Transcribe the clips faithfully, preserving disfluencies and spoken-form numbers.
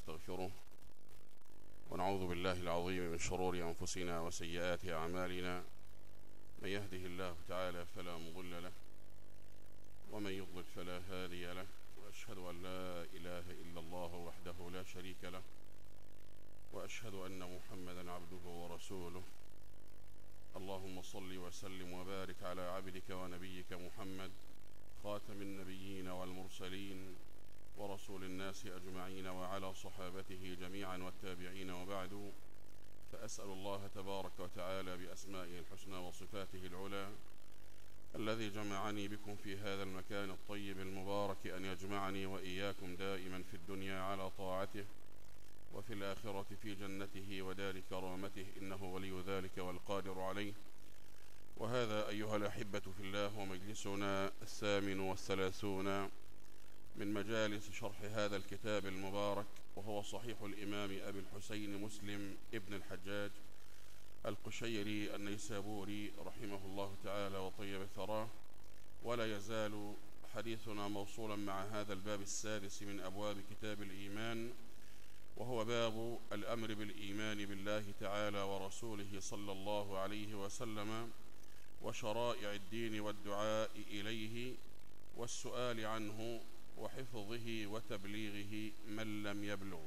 ونستغفره ونعوذ بالله العظيم من شرور أنفسنا وسيئات أعمالنا. من يهده الله تعالى فلا مضل له ومن يضلل فلا هادي له، وأشهد أن لا إله إلا الله وحده لا شريك له، وأشهد أن محمدا عبده ورسوله. اللهم صل وسلم وبارك على عبدك ونبيك محمد خاتم النبيين والمرسلين ورسول الناس أجمعين، وعلى صحابته جميعا والتابعين، وبعد. فأسأل الله تبارك وتعالى بأسمائه الحسنى وصفاته العلى الذي جمعني بكم في هذا المكان الطيب المبارك أن يجمعني وإياكم دائما في الدنيا على طاعته، وفي الآخرة في جنته ودار كرامته، إنه ولي ذلك والقادر عليه. وهذا أيها الأحبة في الله هو مجلسنا الثامن والثلاثون من مجالس شرح هذا الكتاب المبارك، وهو صحيح الإمام أبي الحسين مسلم ابن الحجاج القشيري النيسابوري رحمه الله تعالى وطيب ثراه. ولا يزال حديثنا موصولا مع هذا الباب السادس من أبواب كتاب الإيمان، وهو باب الأمر بالإيمان بالله تعالى ورسوله صلى الله عليه وسلم، وشرائع الدين والدعاء إليه والسؤال عنه وحفظه وتبليغه من لم يبلغ.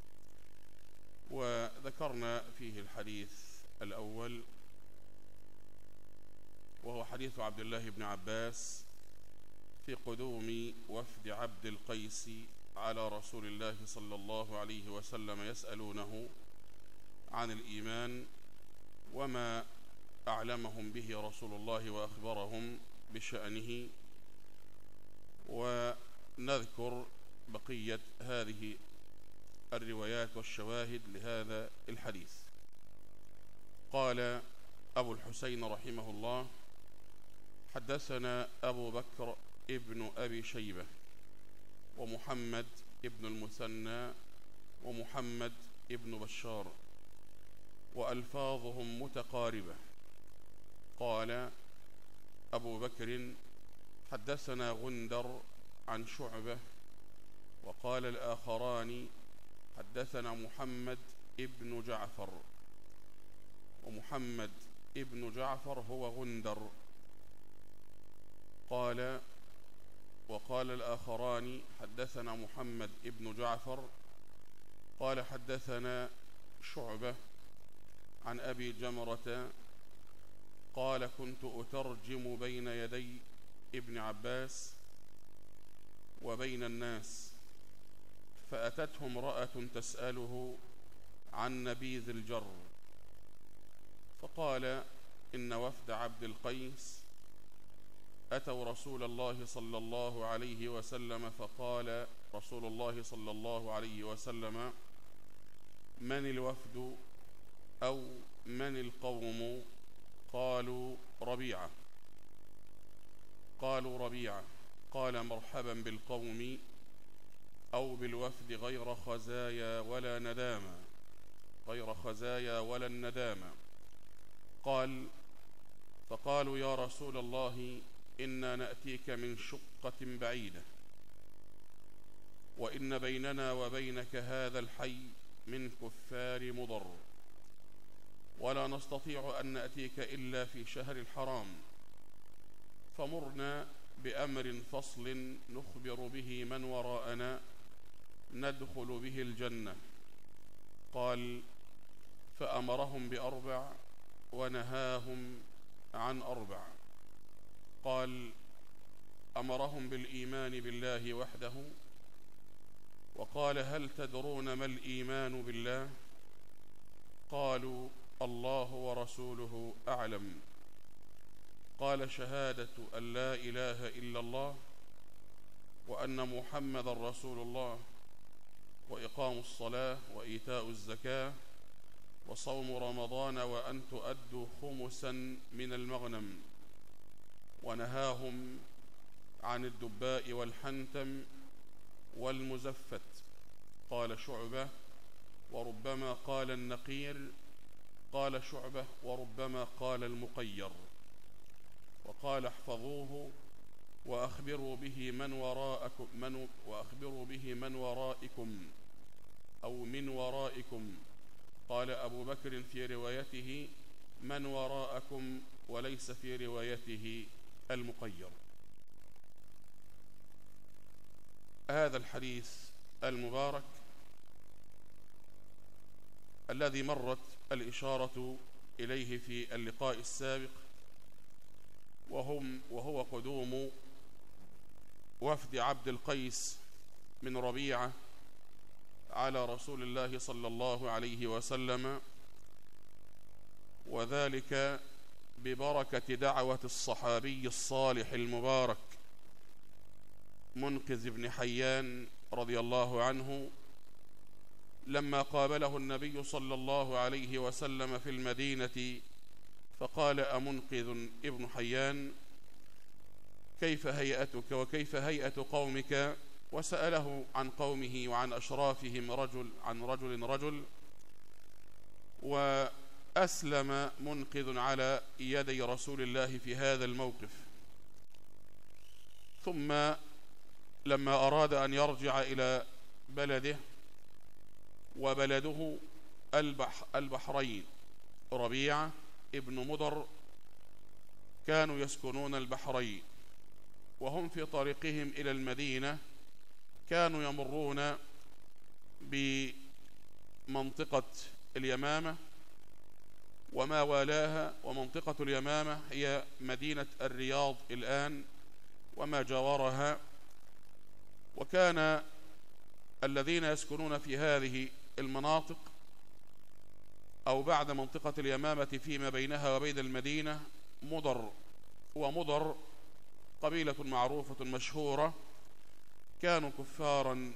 وذكرنا فيه الحديث الأول، وهو حديث عبد الله بن عباس في قدوم وفد عبد القيس على رسول الله صلى الله عليه وسلم يسألونه عن الإيمان وما أعلمهم به رسول الله وأخبرهم بشأنه، ونذكر بقية هذه الروايات والشواهد لهذا الحديث. قال أبو الحسين رحمه الله: حدثنا أبو بكر ابن أبي شيبة ومحمد ابن المثنى ومحمد ابن بشار، وألفاظهم متقاربة. قال أبو بكر: حدثنا غندر عن شعبة. وقال الآخران: حدثنا محمد ابن جعفر. ومحمد ابن جعفر هو غندر. قال وقال الآخران: حدثنا محمد ابن جعفر. قال حدثنا شعبة عن أبي جمرة قال: كنت أترجم بين يدي ابن عباس وبين الناس، فأتته امرأة تسأله عن نبيذ الجر، فقال: إن وفد عبد القيس أتوا رسول الله صلى الله عليه وسلم، فقال رسول الله صلى الله عليه وسلم: من الوفد أو من القوم؟ قالوا: ربيعة. قالوا: ربيعة. قال: مرحبا بالقوم أو بالوفد غير خزايا ولا ندامة، غير خزايا ولا الندامة. قال: فقالوا: يا رسول الله، إنا نأتيك من شقة بعيدة، وإن بيننا وبينك هذا الحي من كفار مضر، ولا نستطيع أن نأتيك إلا في شهر الحرام، فمرنا بأمر فصل نخبر به من وراءنا ندخل به الجنة. قال: فأمرهم بأربع ونهاهم عن أربع. قال: أمرهم بالإيمان بالله وحده، وقال: هل تدرون ما الإيمان بالله؟ قالوا: الله ورسوله أعلم. قال: شهادة أن لا إله إلا الله وأن محمد رسول الله، وإقام الصلاة وإيتاء الزكاة وصوم رمضان، وأن تؤدوا خمسا من المغنم. ونهاهم عن الدباء والحنتم والمزفت. قال شعبة: وربما قال النقير. قال شعبة: وربما قال المقير. وقال: احفظوه وأخبروا به من وراءكم من وأخبروا به من ورائكم أو من ورائكم. قال أبو بكر في روايته من وراءكم، وليس في روايته المقير. هذا الحديث المبارك الذي مرت الإشارة إليه في اللقاء السابق، وهم وهو قدوم وفد عبد القيس من ربيعة على رسول الله صلى الله عليه وسلم، وذلك ببركة دعوة الصحابي الصالح المبارك منقذ بن حيان رضي الله عنه، لما قابله النبي صلى الله عليه وسلم في المدينة فقال: أمنقذ ابن حيان؟ كيف هيئتك وكيف هيئة قومك؟ وسأله عن قومه وعن أشرافهم رجل عن رجل رجل، وأسلم منقذ على يدي رسول الله في هذا الموقف. ثم لما أراد أن يرجع إلى بلده، وبلده البح البحرين، ربيعة ابن مضر كانوا يسكنون البحرين، وهم في طريقهم إلى المدينة كانوا يمرون بمنطقة اليمامة وما والاها، ومنطقة اليمامة هي مدينة الرياض الآن وما جاورها. وكان الذين يسكنون في هذه المناطق أو بعد منطقة اليمامة فيما بينها وبين المدينة مضر، ومضر قبيلة معروفة مشهورة، كانوا كفارا،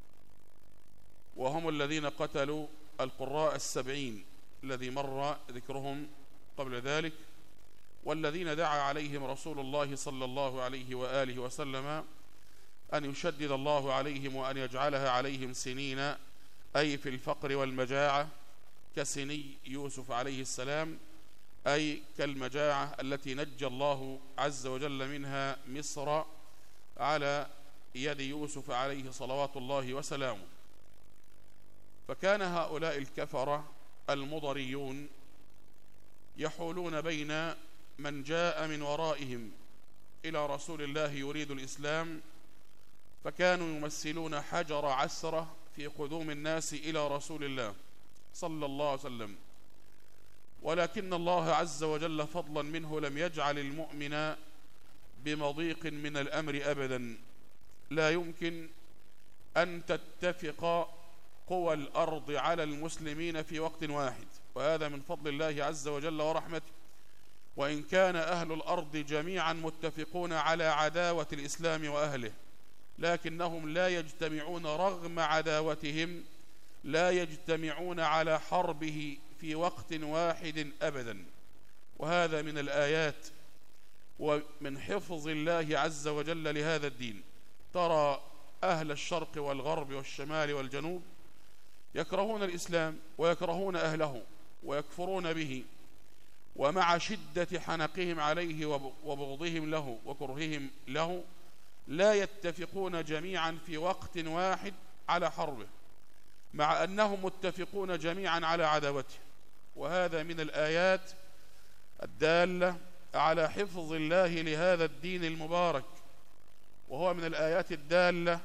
وهم الذين قتلوا القراء السبعين الذي مر ذكرهم قبل ذلك، والذين دعا عليهم رسول الله صلى الله عليه وآله وسلم أن يشدد الله عليهم وأن يجعلها عليهم سنين، أي في الفقر والمجاعة، كسني يوسف عليه السلام، أي كالمجاعة التي نجى الله عز وجل منها مصر على يد يوسف عليه صلوات الله وسلامه. فكان هؤلاء الكفرة المضريون يحولون بين من جاء من ورائهم إلى رسول الله يريد الإسلام، فكانوا يمثلون حجر عسرة في قدوم الناس إلى رسول الله صلى الله عليه وسلم. ولكن الله عز وجل فضلا منه لم يجعل المؤمن بمضيق من الأمر أبدا. لا يمكن أن تتفق قوى الأرض على المسلمين في وقت واحد، وهذا من فضل الله عز وجل ورحمته. وإن كان أهل الأرض جميعا متفقون على عداوة الإسلام وأهله، لكنهم لا يجتمعون رغم عداوتهم، لا يجتمعون على حربه في وقت واحد أبدا. وهذا من الآيات ومن حفظ الله عز وجل لهذا الدين. ترى أهل الشرق والغرب والشمال والجنوب يكرهون الإسلام ويكرهون أهله ويكفرون به، ومع شدة حنقهم عليه وبغضهم له وكرههم له لا يتفقون جميعا في وقت واحد على حربه، مع أنهم متفقون جميعا على عداوته. وهذا من الآيات الدالة على حفظ الله لهذا الدين المبارك، وهو من الآيات الدالة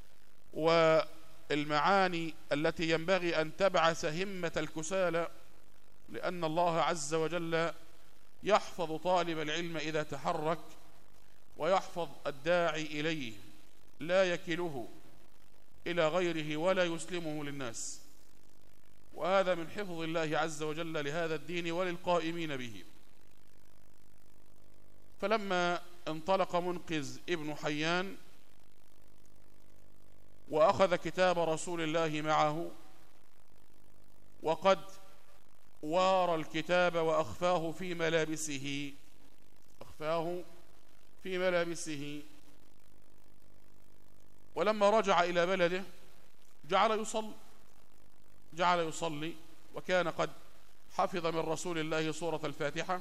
والمعاني التي ينبغي أن تبعث همة الكسالى، لأن الله عز وجل يحفظ طالب العلم إذا تحرك، ويحفظ الداعي إليه، لا يكله إلى غيره ولا يسلمه للناس. وهذا من حفظ الله عز وجل لهذا الدين وللقائمين به. فلما انطلق منقذ ابن حيان وأخذ كتاب رسول الله معه، وقد وار الكتاب وأخفاه في ملابسه أخفاه في ملابسه ولما رجع إلى بلده جعل يصلي جعل يصلي وكان قد حفظ من رسول الله سورة الفاتحة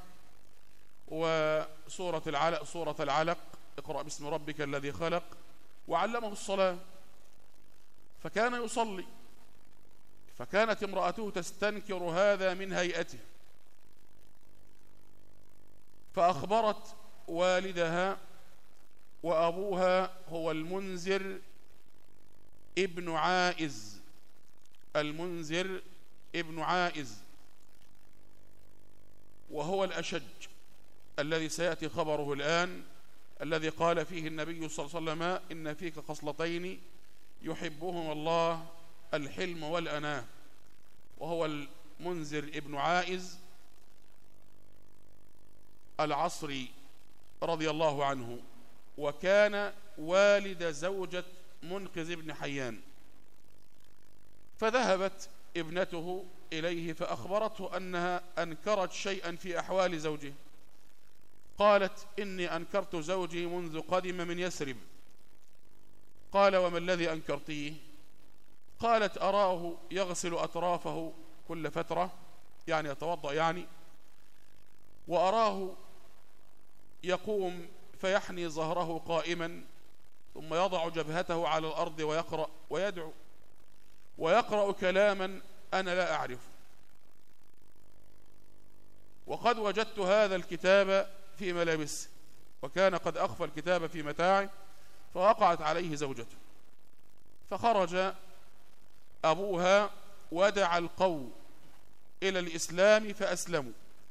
وسورة العلق سورة العلق اقرأ باسم ربك الذي خلق، وعلمه الصلاة، فكان يصلي. فكانت امرأته تستنكر هذا من هيئته، فأخبرت والدها، وأبوها هو المنذر ابن عائز، المنذر ابن عائز، وهو الأشج الذي سيأتي خبره الآن، الذي قال فيه النبي صلى الله عليه وسلم: إن فيك خصلتين يحبهما الله، الحلم والأناة. وهو المنذر ابن عائز العصري رضي الله عنه، وكان والد زوجة منقذ بن حيان. فذهبت ابنته إليه فأخبرته أنها أنكرت شيئا في أحوال زوجه. قالت: إني أنكرت زوجي منذ قدم من يثرب. قال: وما الذي أنكرتيه؟ قالت: أراه يغسل أطرافه كل فترة، يعني يتوضأ يعني، وأراه يقوم فيحني ظهره قائما، ثم يضع جبهته على الأرض ويقرأ ويدعو، ويقرأ كلاما أنا لا أعرفه، وقد وجدت هذا الكتاب في ملابسه، وكان قد أخفى الكتاب في متاعه، فوقعت عليه زوجته. فخرج أبوها ودعا القوم إلى الإسلام فأسلموا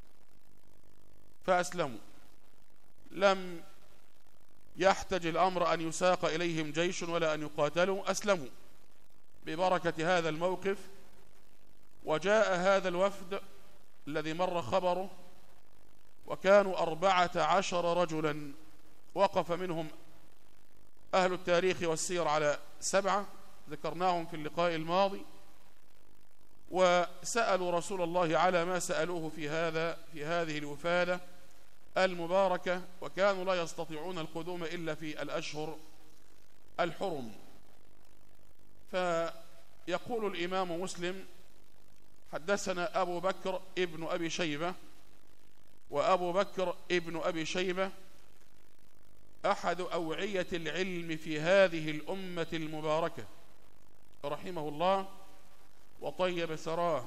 فأسلموا لم يحتج الأمر أن يساق إليهم جيش ولا أن يقاتلوا، أسلموا ببركة هذا الموقف. وجاء هذا الوفد الذي مر خبره، وكانوا أربعة عشر رجلا، وقف منهم أهل التاريخ والسير على سبعة ذكرناهم في اللقاء الماضي، وسألوا رسول الله على ما سألوه في هذا في هذه الوفادة المباركة، وكانوا لا يستطيعون القدوم إلا في الأشهر الحرم. فيقول الإمام مسلم: حدثنا أبو بكر ابن أبي شيبة، وأبو بكر ابن أبي شيبة أحد أوعية العلم في هذه الأمة المباركة رحمه الله وطيب ثراه،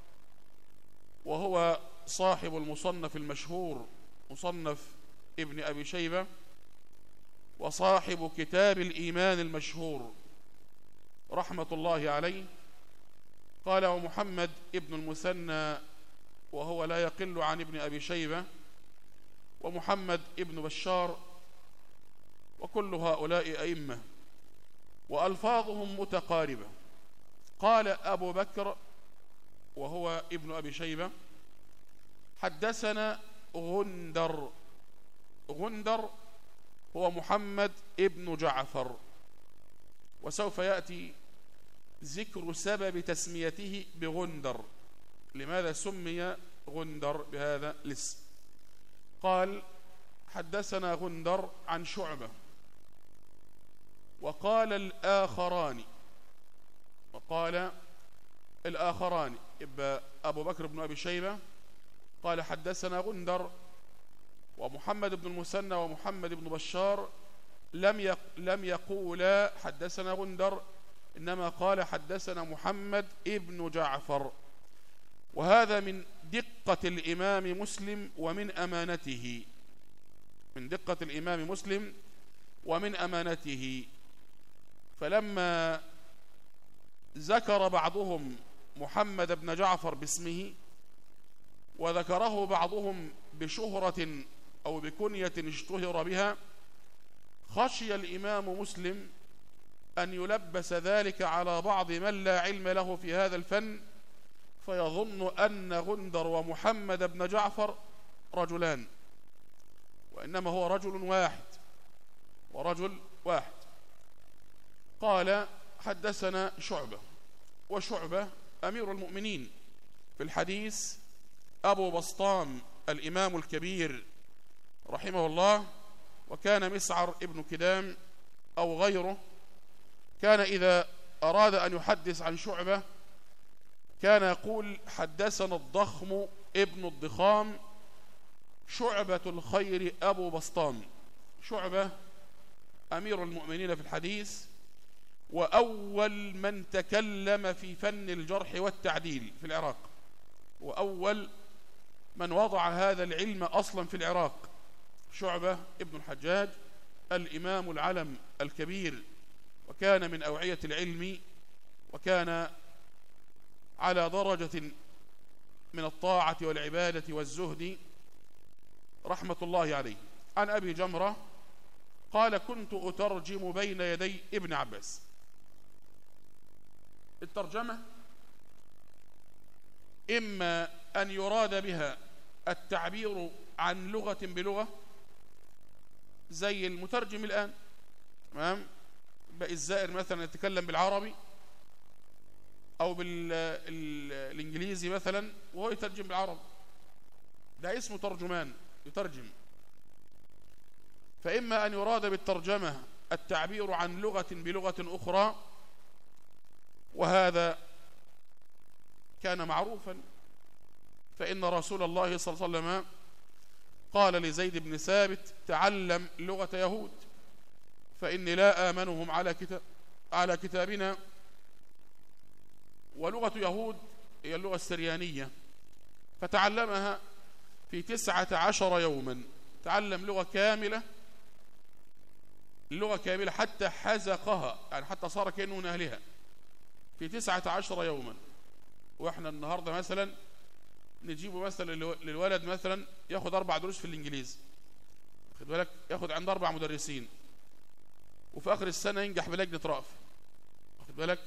وهو صاحب المصنف المشهور مصنف ابن أبي شيبة، وصاحب كتاب الإيمان المشهور رحمة الله عليه. قال: ومحمد ابن المثنى، وهو لا يقل عن ابن أبي شيبة، ومحمد ابن بشار، وكل هؤلاء أئمة وألفاظهم متقاربة. قال أبو بكر وهو ابن أبي شيبة: حدثنا غندر. غندر هو محمد ابن جعفر، وسوف يأتي ذكر سبب تسميته بغندر، لماذا سمي غندر بهذا الاسم. قال: حدثنا غندر عن شعبة. وقال الآخران وقال الآخران يبقى أبو بكر بن أبي شيبة قال: حدثنا غندر، ومحمد بن المثنى ومحمد بن بشار لم لم يقولا حدثنا غندر، إنما قال: حدثنا محمد ابن جعفر. وهذا من دقة الإمام مسلم ومن أمانته، من دقة الإمام مسلم ومن أمانته. فلما ذكر بعضهم محمد بن جعفر باسمه، وذكره بعضهم بشهرة أو بكنية اشتهر بها، خشي الإمام مسلم أن يلبس ذلك على بعض من لا علم له في هذا الفن، فيظن أن غندر ومحمد بن جعفر رجلان، وإنما هو رجل واحد ورجل واحد. قال: حدثنا شعبة، وشعبة أمير المؤمنين في الحديث، أبو بسطام الإمام الكبير رحمه الله، وكان مسعر ابن كدام أو غيره، كان إذا أراد أن يحدث عن شعبة كان يقول: حدثنا الضخم ابن الضخام شعبة الخير أبو بسطام. شعبة أمير المؤمنين في الحديث، وأول من تكلم في فن الجرح والتعديل في العراق، وأول من وضع هذا العلم أصلا في العراق شعبة ابن الحجاج، الإمام العلم الكبير، وكان من أوعية العلم، وكان على درجة من الطاعة والعبادة والزهد رحمة الله عليه. عن أبي جمرة قال: كنت أترجم بين يدي ابن عباس. الترجمة إما أن يراد بها التعبير عن لغة بلغة زي المترجم الآن، تمام؟ بقى الزائر مثلا يتكلم بالعربي أو بالإنجليزي مثلا وهو يترجم بالعربي، ده اسمه ترجمان يترجم. فإما أن يراد بالترجمة التعبير عن لغة بلغة أخرى، وهذا كان معروفا، فإن رسول الله صلى الله عليه وسلم قال لزيد بن ثابت: تعلم لغة يهود فإني لا آمنهم على كتاب على كتابنا. ولغة يهود هي اللغة السريانية، فتعلمها في تسعة عشر يوما، تعلم لغة كاملة، اللغة كاملة حتى حزقها، يعني حتى صار كأنه من أهلها في تسعة عشر يوما. وإحنا النهاردة مثلا نجيبه مثلا للولد مثلا ياخد أربع دروس في الإنجليزي، خد بالك، ياخد عند أربع مدرسين، وفي آخر السنة ينجح بلجنة رأف، خد بالك.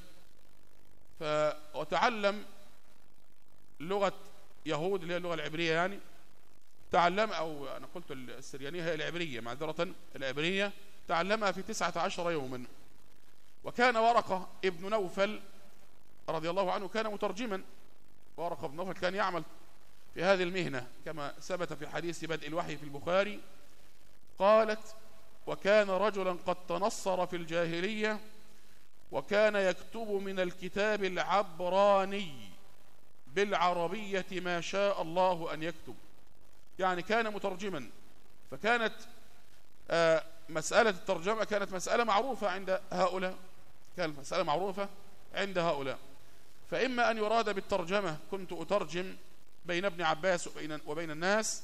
فتعلم لغة يهود اللي هي اللغة العبرية، يعني تعلم، أو أنا قلت السريانية هي العبرية، معذرة، العبرية، تعلمها في تسعة عشر يوما. وكان ورقة ابن نوفل رضي الله عنه كان مترجما. ورقة ابن نوفل كان يعمل في هذه المهنة كما ثبت في حديث بدء الوحي في البخاري. قالت: وكان رجلا قد تنصر في الجاهلية، وكان يكتب من الكتاب العبراني بالعربية ما شاء الله أن يكتب، يعني كان مترجما. فكانت آه مسألة الترجمة كانت مسألة معروفة عند هؤلاء، كانت مسألة معروفة عند هؤلاء. فإما أن يراد بالترجمة كنت أترجم بين ابن عباس وبين, وبين الناس،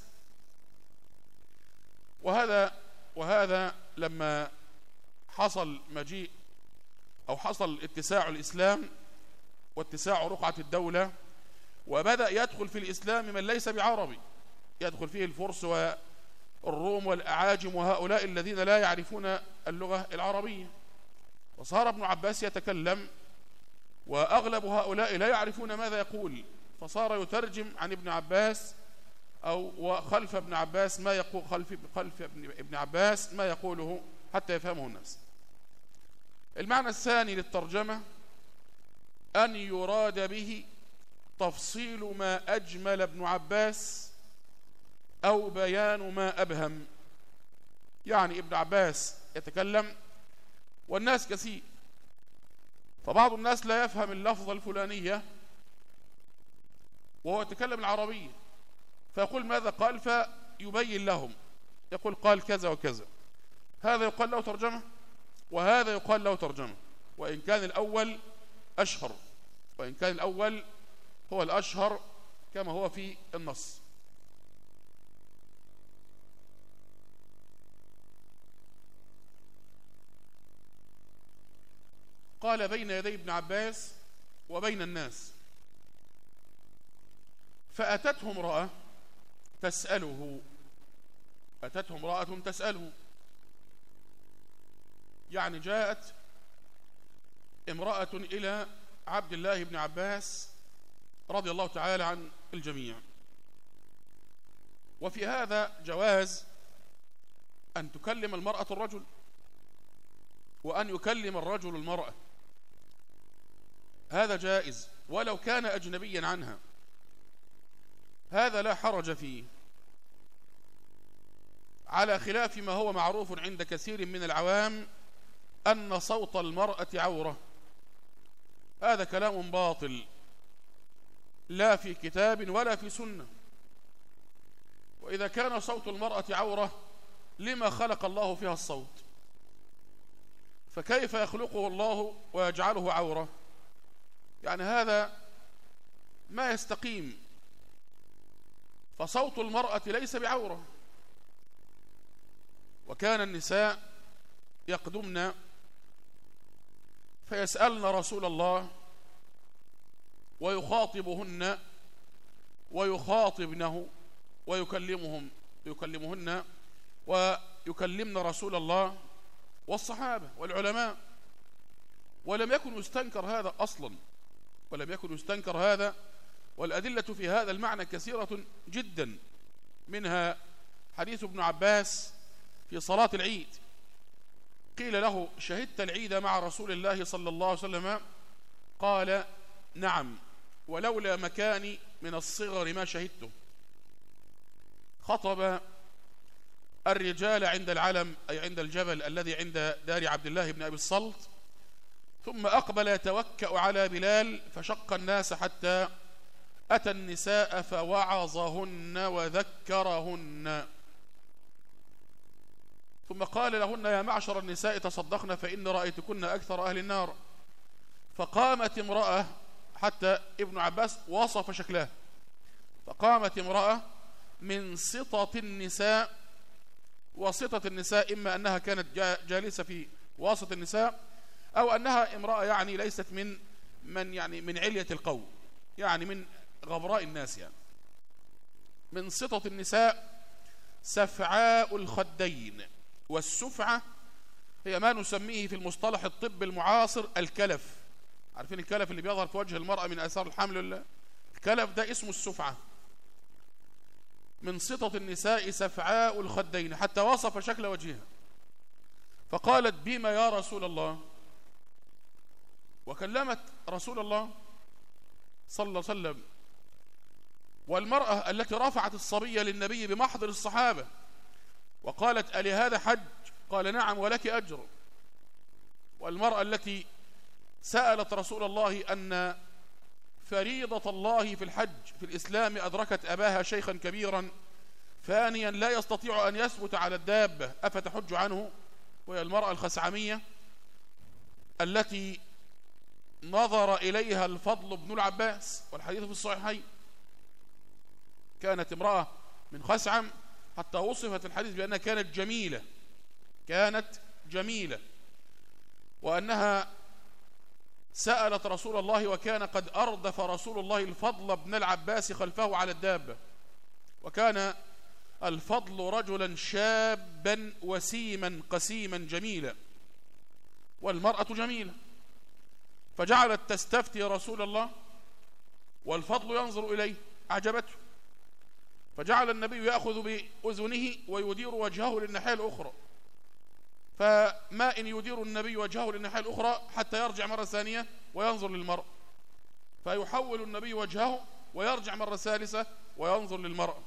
وهذا وهذا لما حصل مجيء أو حصل اتساع الإسلام واتساع رقعة الدولة، وبدأ يدخل في الإسلام من ليس بعربي، يدخل فيه الفرس والروم والأعاجم وهؤلاء الذين لا يعرفون اللغة العربية، وصار ابن عباس يتكلم وأغلب هؤلاء لا يعرفون ماذا يقول، فصار يترجم عن ابن عباس أو وخلف ابن عباس ما يقول خلف خلف ابن عباس ما يقوله حتى يفهمه الناس. المعنى الثاني للترجمة أن يراد به تفصيل ما أجمل ابن عباس أو بيان ما أبهم. يعني ابن عباس يتكلم والناس كثير، فبعض الناس لا يفهم اللفظة الفلانية وهو يتكلم العربية، فيقول ماذا قال، فيبين لهم، يقول قال كذا وكذا، هذا يقال له ترجمة وهذا يقال له ترجمة، وإن كان الأول أشهر، وإن كان الأول هو الأشهر كما هو في النص. قال بين يدي ابن عباس وبين الناس، فأتته امرأة تسأله، أتته امرأة تسأله، يعني جاءت امرأة إلى عبد الله بن عباس رضي الله تعالى عن الجميع. وفي هذا جواز أن تكلم المرأة الرجل وأن يكلم الرجل المرأة، هذا جائز ولو كان أجنبيا عنها، هذا لا حرج فيه، على خلاف ما هو معروف عند كثير من العوام أن صوت المرأة عورة. هذا كلام باطل، لا في كتاب ولا في سنة. وإذا كان صوت المرأة عورة لما خلق الله فيها الصوت؟ فكيف يخلقه الله ويجعله عورة؟ يعني هذا ما يستقيم. فصوت المرأة ليس بعورة. وكان النساء يقدمن فيسألن رسول الله ويخاطبهن ويخاطبنه ويكلمهم يكلمهن ويكلمن رسول الله والصحابة والعلماء. ولم يكن يستنكر هذا أصلا، ولم يكن يستنكر هذا. والأدلة في هذا المعنى كثيرة جدا، منها حديث ابن عباس في صلاة العيد، قيل له: شهدت العيد مع رسول الله صلى الله عليه وسلم؟ قال: نعم، ولولا مكاني من الصغر ما شهدته. خطب الرجال عند العلم، أي عند الجبل الذي عند دار عبد الله بن أبي الصلت، ثم أقبل يتوكأ على بلال فشق الناس حتى أتى النساء فوعظهن وذكرهن، ثم قال لهن: يا معشر النساء تصدقن فإن رأيتكن أكثر أهل النار. فقامت امرأة، حتى ابن عباس وصف شكلها، فقامت امرأة من سطة النساء. وسطة النساء إما أنها كانت جالسة في وسط النساء، أو أنها امرأة يعني ليست من من يعني من علية القوم، يعني من غبراء الناس، يعني من سطة النساء، سفعاء الخدين. والسفعة هي ما نسميه في المصطلح الطب المعاصر الكلف. عارفين الكلف اللي بيظهر في وجه المرأة من آثار الحمل ولا؟ الكلف ده اسمه السفعة. من سطة النساء سفعاء الخدين، حتى وصف شكل وجهها. فقالت: بما يا رسول الله؟ وكلمت رسول الله صلى الله عليه وسلم. والمرأة التي رفعت الصبية للنبي بمحضر الصحابة وقالت: ألي هذا حج؟ قال: نعم ولك أجر. والمرأة التي سألت رسول الله أن فريضة الله في الحج في الإسلام أدركت أباها شيخا كبيرا فانيا لا يستطيع أن يثبت على الدابة، أفتحج عنه؟ وهي المرأة الخسعمية التي نظر إليها الفضل بن العباس، والحديث في الصحيحين. كانت امرأة من خسعم، حتى وصفت الحديث بأنها كانت جميلة، كانت جميلة، وأنها سألت رسول الله، وكان قد أردف رسول الله الفضل بن العباس خلفه على الدابة. وكان الفضل رجلا شابا وسيما قسيما جميلا، والمرأة جميلة. فجعلت تستفتي رسول الله والفضل ينظر إليه، أعجبته. فجعل النبي يأخذ بأذنه ويدير وجهه للناحية الأخرى، فما إن يدير النبي وجهه للناحية الأخرى حتى يرجع مرة ثانية وينظر للمرأة، فيحول النبي وجهه ويرجع مرة ثالثة وينظر للمرأة.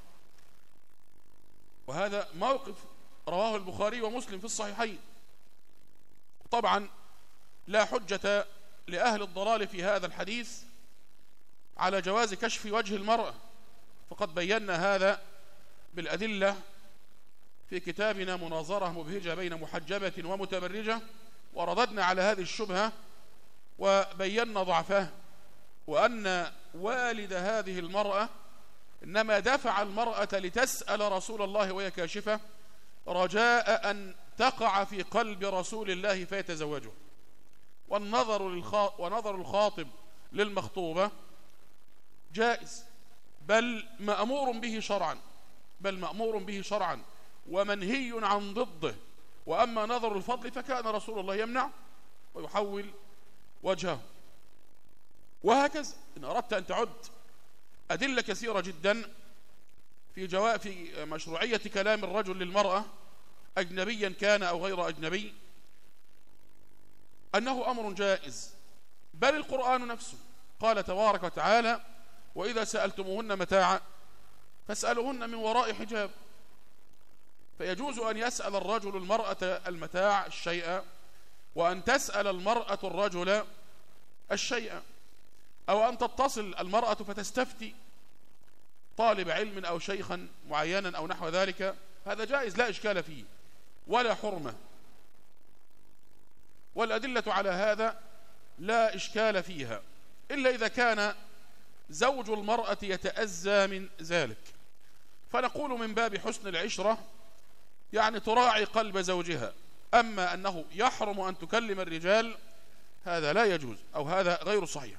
وهذا موقف رواه البخاري ومسلم في الصحيحين. طبعا لا حجة لأهل الضلال في هذا الحديث على جواز كشف وجه المرأة، فقد بينا هذا بالأدلة في كتابنا مناظرة مبهجة بين محجبة ومتبرجة، ورددنا على هذه الشبهة وبينا ضعفها، وأن والد هذه المرأة إنما دفع المرأة لتسأل رسول الله وهي كاشفة رجاء أن تقع في قلب رسول الله فيتزوجه. والنظر للخا... ونظر الخاطب للمخطوبة جائز، بل مأمور به شرعا، بل مأمور به شرعا ومنهي عن ضده. وأما نظر الفضل فكان رسول الله يمنع ويحول وجهه. وهكذا إن أردت أن تعد أدلة كثيرة جدا في جواب في مشروعية كلام الرجل للمرأة أجنبيا كان أو غير أجنبي، أنه أمر جائز. بل القرآن نفسه قال تبارك وتعالى: وإذا سألتموهن متاعا فاسألوهن من وراء حجاب. فيجوز أن يسأل الرجل المرأة المتاع الشيء، وأن تسأل المرأة الرجل الشيء، أو أن تتصل المرأة فتستفتي طالب علم أو شيخا معينا أو نحو ذلك. هذا جائز لا إشكال فيه ولا حرمة. والأدلة على هذا لا إشكال فيها، إلا إذا كان زوج المرأة يتأذى من ذلك، فنقول من باب حسن العشرة يعني تراعي قلب زوجها. أما أنه يحرم أن تكلم الرجال هذا لا يجوز، أو هذا غير صحيح.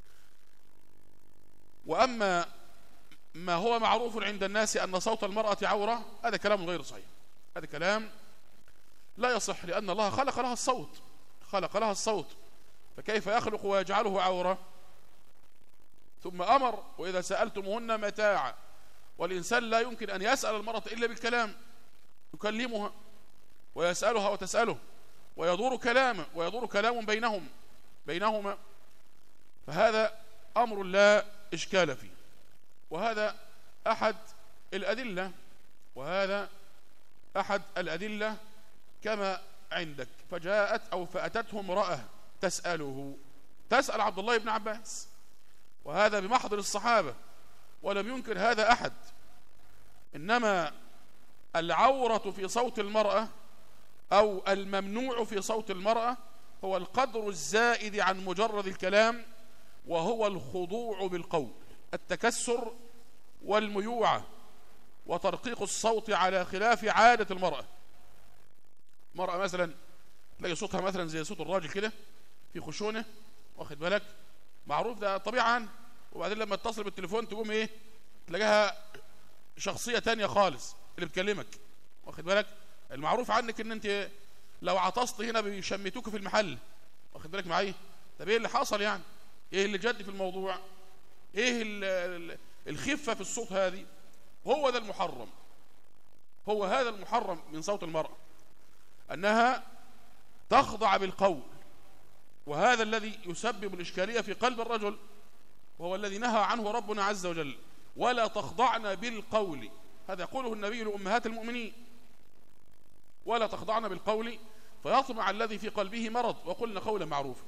وأما ما هو معروف عند الناس أن صوت المرأة عورة، هذا كلام غير صحيح، هذا كلام لا يصح، لأن الله خلق لها الصوت، خلق لها الصوت، فكيف يخلق ويجعله عورة؟ ثم أمر وإذا سألتمهن متاعا، والإنسان لا يمكن أن يسأل المرأة إلا بالكلام، يكلمها ويسألها وتسأله، ويدور كلام ويدور كلام بينهم بينهما، فهذا أمر لا إشكال فيه. وهذا أحد الأدلة وهذا أحد الأدلة كما عندك. فجاءت أو فأتته امرأة تسأله، تسأل عبد الله بن عباس، وهذا بمحضر الصحابة ولم ينكر هذا أحد. إنما العورة في صوت المرأة أو الممنوع في صوت المرأة هو القدر الزائد عن مجرد الكلام، وهو الخضوع بالقول، التكسر والميوعة وترقيق الصوت على خلاف عادة المرأة. المرأة مثلا تلاقي صوتها مثلا زي صوت الراجل كده في خشونة، واخد بالك، معروف ده طبيعة عنه، وبعدين لما تتصل بالتليفون تقوم ايه تلاقيها شخصية تانية خالص اللي بتكلمك، واخد بالك. المعروف عنك ان انت لو عطست هنا بيشمتوك في المحل، واخد بالك معايا. طب ايه اللي حصل يعني؟ ايه اللي جد في الموضوع؟ ايه الخفة في الصوت هذه؟ هو ده المحرم، هو هذا المحرم من صوت المرأة، أنها تخضع بالقول، وهذا الذي يسبب الإشكالية في قلب الرجل، وهو الذي نهى عنه ربنا عز وجل: ولا تخضعن بالقول. هذا يقوله النبي لأمهات المؤمنين: ولا تخضعن بالقول فيطمع الذي في قلبه مرض وقلن قولا معروفا.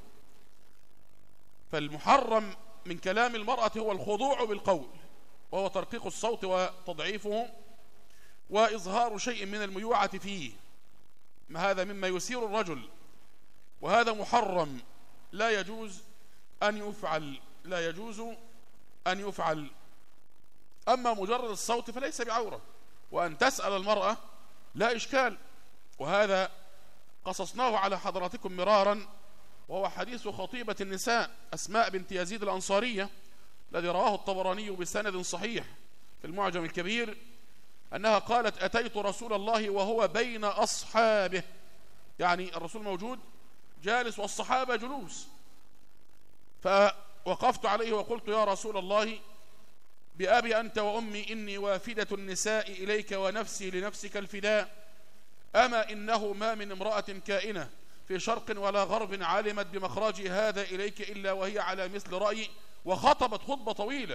فالمحرم من كلام المرأة هو الخضوع بالقول، وهو ترقيق الصوت وتضعيفه وإظهار شيء من الميوعة فيه، ما هذا مما يثير الرجل، وهذا محرم لا يجوز أن يفعل، لا يجوز أن يفعل. أما مجرد الصوت فليس بعورة، وأن تسأل المرأة لا إشكال، وهذا قصصناه على حضراتكم مرارا، وهو حديث خطيبة النساء أسماء بنت يزيد الأنصارية الذي رواه الطبراني بسند صحيح في المعجم الكبير، أنها قالت: أتيت رسول الله وهو بين أصحابه، يعني الرسول موجود جالس والصحابة جلوس، فوقفت عليه وقلت: يا رسول الله، بأبي أنت وأمي إني وافدة النساء إليك ونفسي لنفسك الفداء، أما إنه ما من امرأة كائنة في شرق ولا غرب علمت بمخرج هذا إليك إلا وهي على مثل رأيي. وخطبت خطبة طويلة،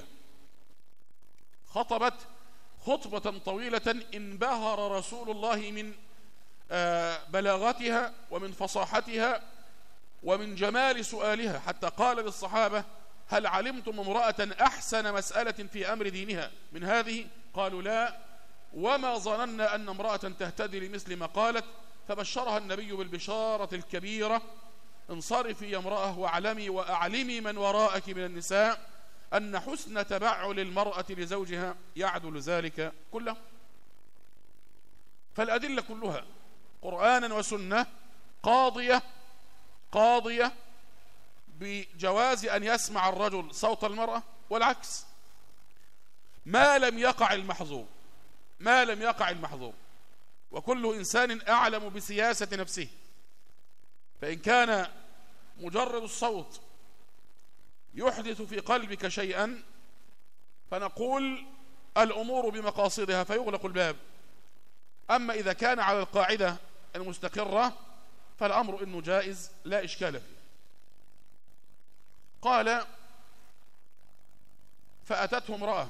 خطبت خطبة طويلة انبهر رسول الله من بلاغتها ومن فصاحتها ومن جمال سؤالها، حتى قال للصحابة: هل علمتم امرأة أحسن مسألة في أمر دينها من هذه؟ قالوا: لا، وما ظننا أن امرأة تهتدي لمثل ما قالت. فبشرها النبي بالبشارة الكبيرة: انصرفي يا امرأة واعلمي وأعلمي من وراءك من النساء أن حسن تبعل المرأة لزوجها يعدل ذلك كله. فالأدلة كلها قرآنا وسنة قاضية قاضية بجواز أن يسمع الرجل صوت المرأة، والعكس، ما لم يقع المحظور، ما لم يقع المحظور. وكل إنسان أعلم بسياسة نفسه، فإن كان مجرد الصوت يحدث في قلبك شيئا فنقول الأمور بمقاصدها فيغلق الباب. أما إذا كان على القاعدة المستقرة فالأمر إنه جائز لا إشكال فيه. قال: فأتته امرأة،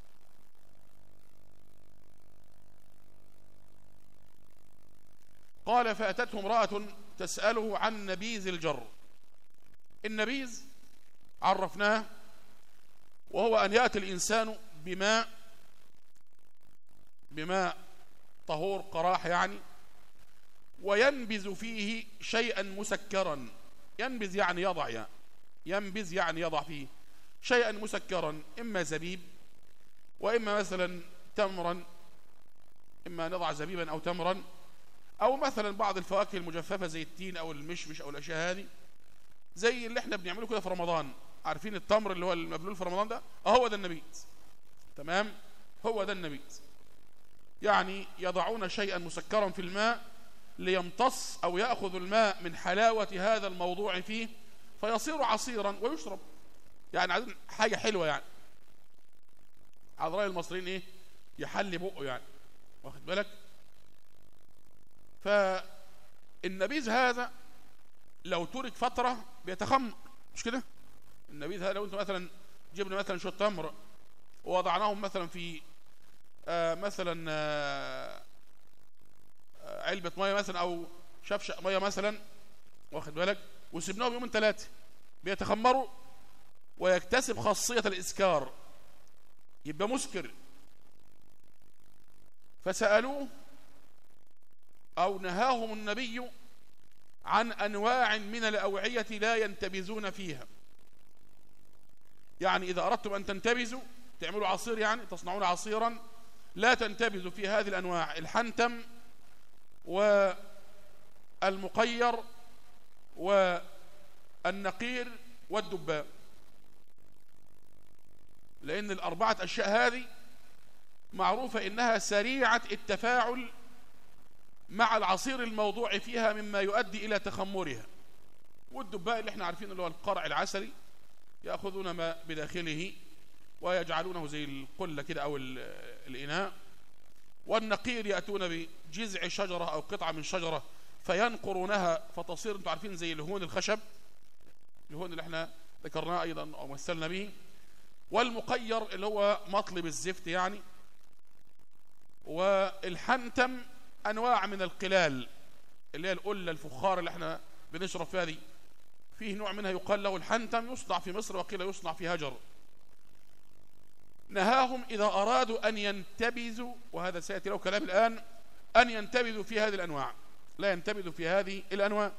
قال: فأتته امرأة تسأله عن نبيذ الجر. النبيذ عرفناه، وهو أن يأتي الإنسان بماء بماء طهور قراح يعني، وينبذ فيه شيئا مسكرا. ينبذ يعني يضع، يعني ينبذ يعني يضع فيه شيئا مسكرا، إما زبيب وإما مثلا تمرا، إما نضع زبيبا أو تمرا، أو مثلا بعض الفواكه المجففة زي التين أو المشمش أو الأشياء هذه، زي اللي احنا بنعمله كده في رمضان. عارفين التمر اللي هو المبلول في رمضان ده؟ هو ده النبيذ. تمام، هو ده النبيذ. يعني يضعون شيئا مسكرا في الماء ليمتص أو يأخذ الماء من حلاوة هذا الموضوع فيه فيصير عصيرا ويشرب. يعني عايزين حاجة حلوة، يعني على رأي المصريين ايه، يحلي بقه، يعني واخد بالك. فالنبيذ هذا لو ترك فترة بيتخمر، مش كده؟ النبيذ هذا لو انت مثلا جبنا مثلا شوية تمر ووضعناهم مثلا في آه مثلا آه علبة مية مثلا أو شفشق مية مثلا، واخد بالك، وسبناهم يومين ثلاثة بيتخمروا ويكتسب خاصية الإسكار، يبقى مسكر. فسألوه أو نهاهم النبي عن أنواع من الأوعية لا ينتبذون فيها. يعني إذا أردتم أن تنتبذوا تعملوا عصير، يعني تصنعون عصيرا، لا تنتبذوا في هذه الأنواع: الحنتم والمقير والنقير والدباء. لأن الأربعة أشياء هذه معروفة إنها سريعة التفاعل مع العصير الموضوع فيها مما يؤدي إلى تخمرها. والدباء اللي احنا عارفين اللي هو القرع العسلي، يأخذون ما بداخله ويجعلونه زي القلة كده أو الإناء. والنقير يأتون بجذع شجرة أو قطعة من شجرة فينقرونها فتصير، انتم عارفين، زي الهون الخشب، الهون اللي احنا ذكرناه أيضا أو مثلنا به. والمقير اللي هو مطلب الزفت يعني. والحنتم أنواع من القلال اللي هي القلة الفخار اللي احنا بنشرب فيها دي، فيه نوع منها يقال له الحنتم، يصنع في مصر وقيل يصنع في هجر. نهاهم إذا أرادوا أن ينتبذوا، وهذا سيأتي له كلام الآن، أن ينتبذوا في هذه الأنواع، لا ينتبذوا في هذه الأنواع.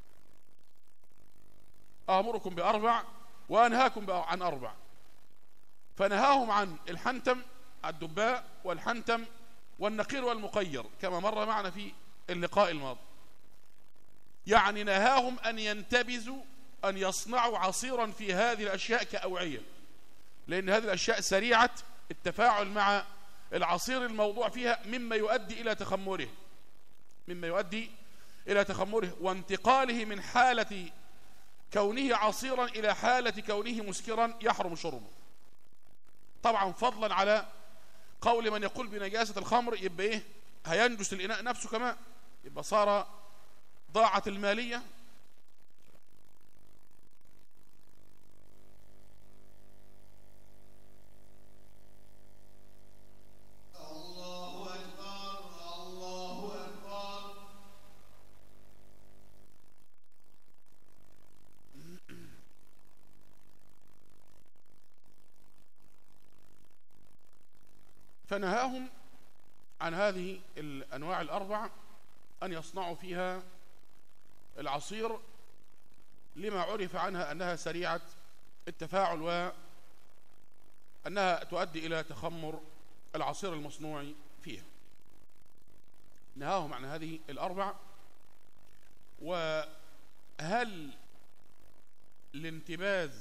أمركم بأربع وأنهاكم عن أربع. فنهاهم عن الحنتم الدباء والحنتم والنقير والمقير كما مر معنا في اللقاء الماضي. يعني نهاهم أن ينتبذوا، أن يصنعوا عصيرا في هذه الأشياء كأوعية، لأن هذه الأشياء سريعة التفاعل مع العصير الموضوع فيها مما يؤدي إلى تخمره، مما يؤدي إلى تخمره وانتقاله من حالة كونه عصيرا إلى حالة كونه مسكرا يحرم شربه. طبعا فضلا على قول من يقول بنجاسة الخمر، يبقى إيه؟ هينجس الإناء نفسه كمان، يبقى صار ضاعت المالية. الله أكبر الله أكبر. فنهاهم عن هذه الأنواع الأربع أن يصنعوا فيها العصير لما عرف عنها أنها سريعة التفاعل وأنها تؤدي إلى تخمر العصير المصنوع فيها. نهاهم عن هذه الأربع. وهل الانتباذ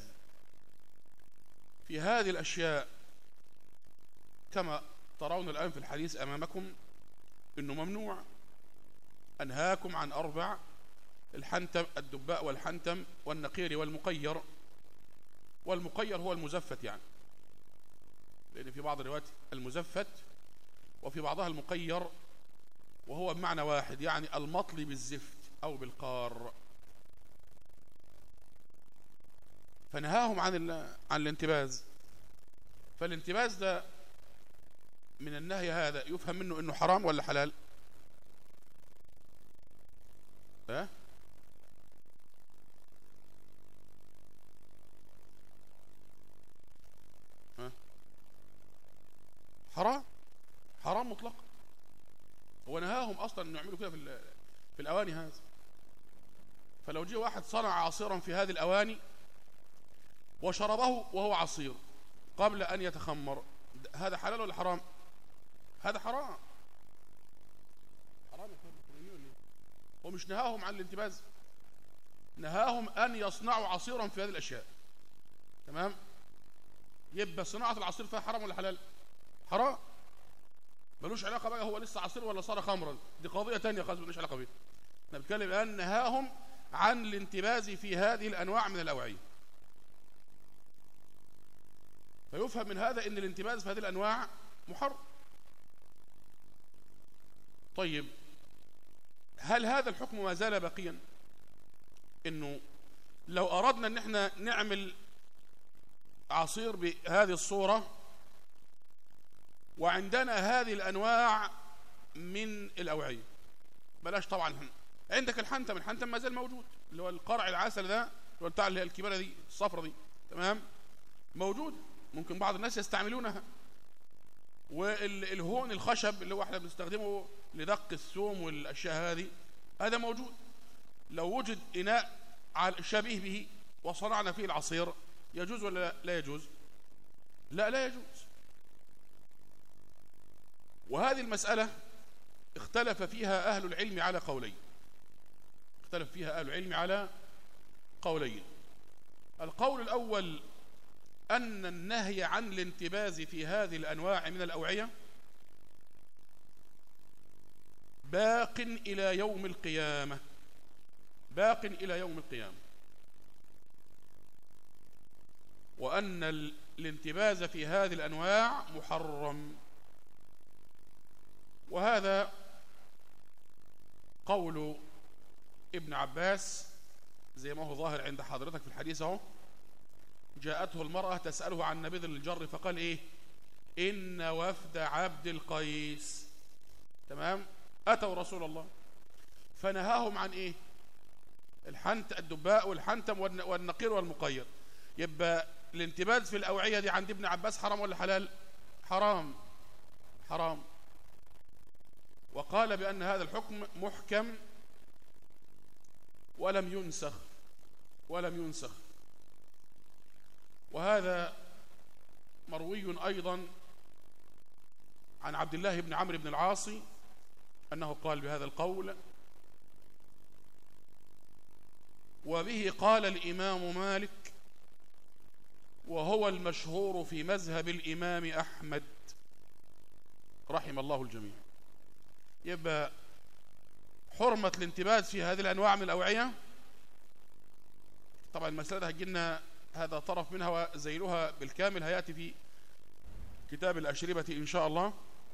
في هذه الأشياء كما ترون الآن في الحديث أمامكم إنه ممنوع؟ أنهاكم عن أربع: الحنتم الدباء والحنتم والنقير والمقير. والمقير هو المزفت، يعني لأن في بعض الروايات المزفت وفي بعضها المقير، وهو بمعنى واحد، يعني المطلي بالزفت أو بالقار. فنهاهم عن عن الانتباذ. فالانتباذ ده من النهي هذا يفهم منه انه حرام ولا حلال؟ ها؟ ها؟ حرام، حرام مطلق. هو نهاهم اصلا انه يعملوا كده في في الأواني هذا. فلو جه واحد صنع عصيرا في هذه الأواني وشربه وهو عصير قبل أن يتخمر، هذا حلال ولا حرام؟ هذا حرام. حرام. هو مش نهاهم عن الانتباز، نهاهم أن يصنعوا عصيرا في هذه الأشياء. تمام؟ يبقى صناعة العصير فيها حرام ولا حلال؟ حرام. ملوش علاقة بقى هو لسه عصير ولا صار خمرا، دي قضية تانية خالص ملوش علاقة بيها. احنا بنتكلم الآن نهاهم عن الانتباز في هذه الأنواع من الأوعية. فيفهم من هذا ان الانتباز في هذه الأنواع محرم. طيب هل هذا الحكم ما زال باقيا؟ انه لو أردنا ان احنا نعمل عصير بهذه الصورة وعندنا هذه الأنواع من الأوعية، بلاش طبعا عندك الحنتم، الحنتم ما زال موجود، اللي هو القرع العسل ده، اللي هو بتاع اللي هي الكبيرة دي الصفرة دي، تمام، موجود، ممكن بعض الناس يستعملونها. والهون الخشب اللي هو احنا بنستخدمه لدق الثوم والأشياء هذه، هذا موجود. لو وجد إناء شبيه به وصنعنا فيه العصير يجوز ولا لا يجوز؟ لا لا يجوز. وهذه المسألة اختلف فيها أهل العلم على قولين، اختلف فيها أهل العلم على قولين. القول الأول أن النهي عن الانتباز في هذه الأنواع من الأوعية باق إلى يوم القيامة، باق إلى يوم القيامة، وأن الانتباز في هذه الأنواع محرم. وهذا قول ابن عباس زي ما هو ظاهر عند حضرتك في الحديث اهو. جاءته المرأة تسأله عن نبيذ الجر فقال ايه؟ إن وفد عبد القيس، تمام، أتوا رسول الله فنهاهم عن ايه؟ الحنت الدباء والحنتم والنقير والمقير. يبقى الانتباز في الأوعية دي عند ابن عباس حرام ولا حلال؟ حرام، حرام. وقال بأن هذا الحكم محكم ولم ينسخ، ولم ينسخ. وهذا مروي أيضا عن عبد الله بن عمرو بن العاص أنه قال بهذا القول. وبه قال الإمام مالك، وهو المشهور في مذهب الإمام أحمد رحم الله الجميع. يبقى حرمة الانتباز في هذه الأنواع من الأوعية، طبعا المسألة هتجينا هذا طرف منها وزيلها بالكامل هيأتي في كتاب الأشربة إن شاء الله.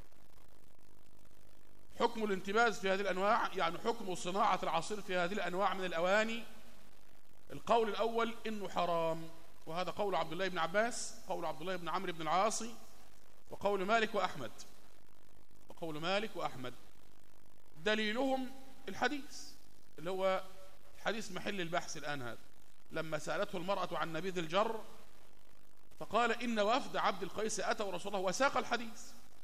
حكم الانتباز في هذه الأنواع يعني حكم صناعة العصير في هذه الأنواع من الأواني. القول الأول إنه حرام، وهذا قول عبد الله بن عباس، قول عبد الله بن عمرو بن العاص، وقول مالك وأحمد، وقول مالك وأحمد. دليلهم الحديث اللي هو حديث محل البحث الآن هذا، لما سألته المرأة عن نبيذ الجر فقال إن وفد عبد القيس أتوا رسول الله، وساق الحديث.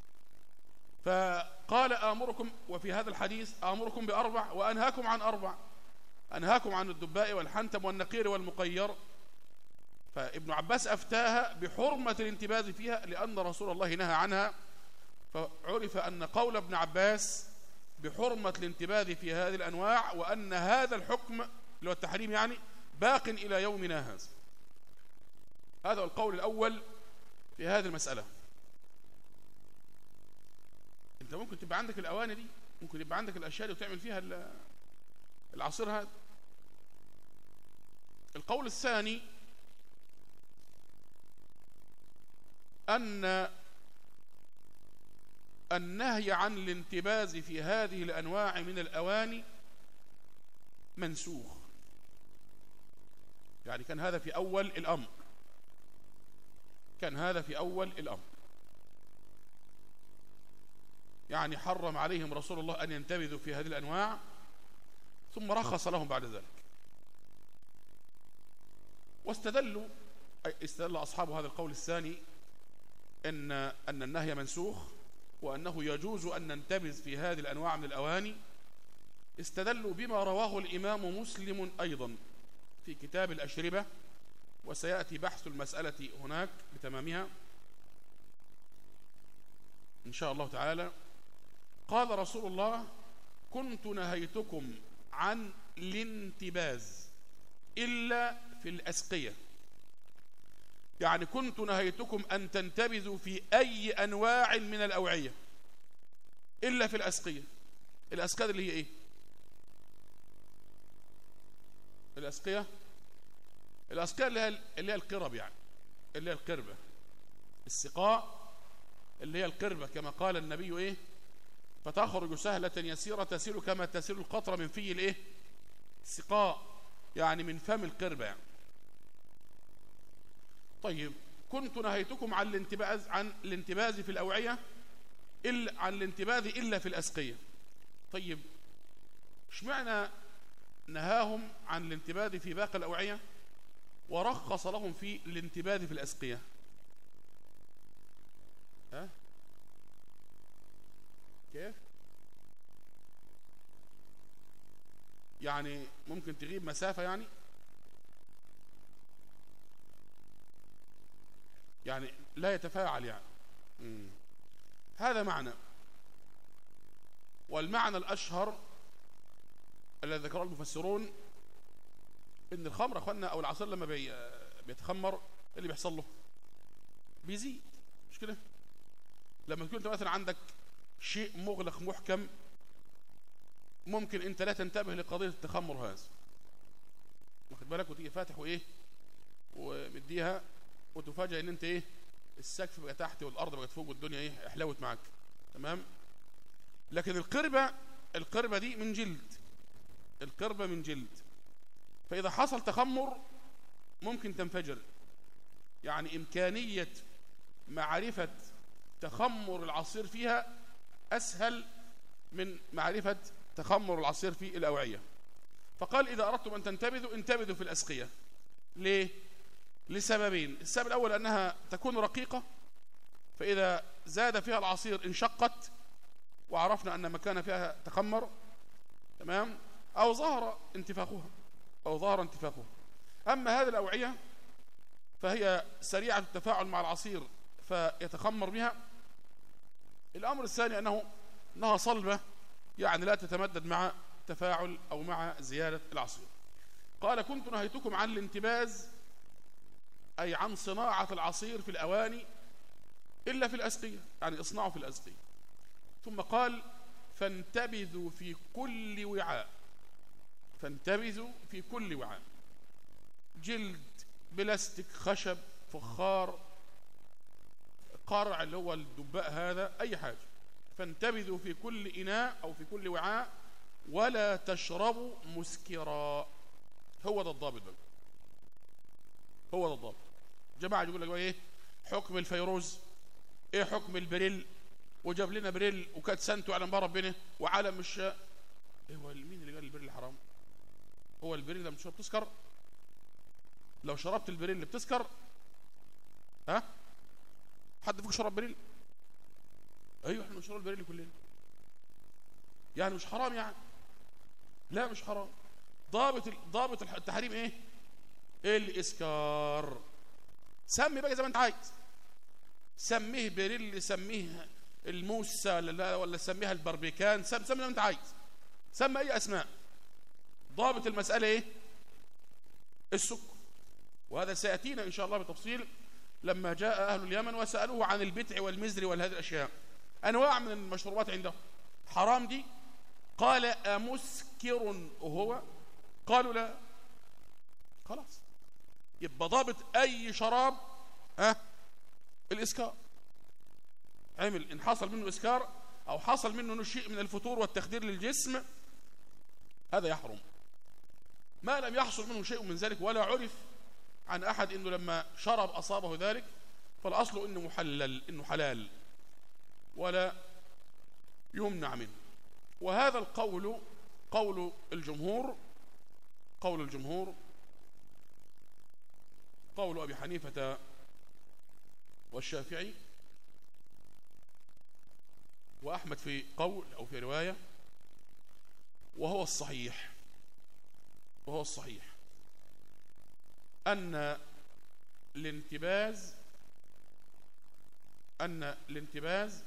فقال آمركم، وفي هذا الحديث آمركم بأربع وأنهاكم عن أربع، أنهاكم عن الدباء والحنتم والنقير والمقير. فابن عباس أفتاها بحرمة الانتباز فيها لأن رسول الله نهى عنها. فعرف أن قول ابن عباس بحرمة الانتباز في هذه الأنواع وأن هذا الحكم اللي هو التحريم يعني باق إلى يومنا هذا. هذا هو القول الأول في هذه المسألة. أنت ممكن تبقى عندك الأواني دي، ممكن يبقى عندك الأشياء دي وتعمل فيها العصير هذا. القول الثاني أن النهي عن الانتباز في هذه الأنواع من الأواني منسوخ، يعني كان هذا في أول الأمر، كان هذا في أول الأمر، يعني حرم عليهم رسول الله أن ينتبذوا في هذه الأنواع ثم رخص لهم بعد ذلك. واستدلوا، استدل أصحاب هذا القول الثاني أن أن النهي منسوخ وأنه يجوز أن ننتبذ في هذه الأنواع من الأواني استدلوا بما رواه الإمام مسلم أيضا في كتاب الأشربة، وسيأتي بحث المسألة هناك بتمامها إن شاء الله تعالى. قال رسول الله: كنت نهيتكم عن الانتباز إلا في الأسقية. يعني كنت نهيتكم أن تنتبذوا في أي أنواع من الأوعية إلا في الأسقية. الأسقية اللي هي إيه؟ الأسقية الأسقية اللي هي اللي هي القرب، يعني اللي هي القربة. السقاء اللي هي القربة، كما قال النبي إيه؟ فتخرج سهلة يسيرة تسير كما تسير القطرة من في الإيه؟ السقاء، يعني من فم القربة يعني. طيب، كنت نهيتكم عن الانتباز عن الانتباز في الأوعية إلا عن الانتباذ إلا في الأسقية. طيب، اشمعنى نهاهم عن الانتباذ في باقي الأوعية ورخص لهم في الانتباذ في الأسقية؟ ها؟ كيف؟ يعني ممكن تغيب مسافة، يعني يعني لا يتفاعل يعني. مم. هذا معنى. والمعنى الأشهر الذي ذكره المفسرون إن الخمر أخوانا أو العصير لما بي بيتخمر اللي بيحصل له بيزيد، مش كده؟ لما تكون أنت مثلا عندك شيء مغلق محكم ممكن أنت لا تنتبه لقضية التخمر هذا، واخد بالك، وتيجي فاتح وإيه ومديها وتفاجئ إن أنت إيه السقف بقى تحت والأرض بقت فوق والدنيا إيه احلوت معاك، تمام؟ لكن القربة القربة دي من جلد، القربة من جلد، فإذا حصل تخمر ممكن تنفجر. يعني إمكانية معرفة تخمر العصير فيها أسهل من معرفة تخمر العصير في الأوعية. فقال: إذا أردتم أن تنتبذوا انتبذوا في الأسقية. ليه؟ لسببين. السبب الأول أنها تكون رقيقة، فإذا زاد فيها العصير انشقت وعرفنا أن مكان فيها تخمر، تمام؟ أو ظهر انتفاخها أو ظهر انتفاخها. أما هذه الأوعية فهي سريعة التفاعل مع العصير فيتخمر بها. الأمر الثاني أنه أنها صلبة، يعني لا تتمدد مع تفاعل أو مع زيادة العصير. قال: كنت نهيتكم عن الانتباز أي عن صناعة العصير في الأواني إلا في الأسقية، يعني اصنعوا في الأسقية. ثم قال: فانتبذوا في كل وعاء. فانتبذوا في كل وعاء، جلد، بلاستيك، خشب، فخار، قرع اللي هو الدباء هذا، أي حاجة. فانتبذوا في كل إناء أو في كل وعاء ولا تشربوا مسكرا. هو ده الضابط بقى، هو ده الضابط. جماعة يقول لك ايه حكم الفيروز، ايه حكم البريل، وجاب لنا بريل وكانت سنته على ما ربنا وعالم مش ايه. هو مين اللي قال البريل حرام؟ هو البريل لما تشرب تسكر؟ لو شربت البريل اللي بتسكر، ها حد فيكم شرب بريل؟ ايوه احنا بنشرب البريل كلنا، يعني مش حرام يعني؟ لا مش حرام. ضابط ضابط التحريم ايه؟ الاسكار. سمي بقى زي ما انت عايز، سميه بريل، سميه الموسى ولا ولا سميها البربيكان، سمي زي ما انت عايز، سمي اي اسماء. ضابط المساله ايه؟ السكر. وهذا سياتينا ان شاء الله بتفصيل لما جاء اهل اليمن وسالوه عن البتع والمزر وهذه الاشياء، انواع من المشروبات عندهم حرام دي. قال: امسكر هو؟ قالوا لا. خلاص، يبقى ضابط اي شراب ها الاسكار. عمل ان حصل منه اسكار او حصل منه شيء من الفتور والتخدير للجسم هذا يحرم. ما لم يحصل منه شيء من ذلك ولا عرف عن احد انه لما شرب اصابه ذلك، فالاصل انه محلل، انه حلال ولا يمنع منه. وهذا القول قول الجمهور، قول الجمهور قول أبي حنيفة والشافعي وأحمد في قول أو في رواية، وهو الصحيح وهو الصحيح أن الانتباز أن الانتباز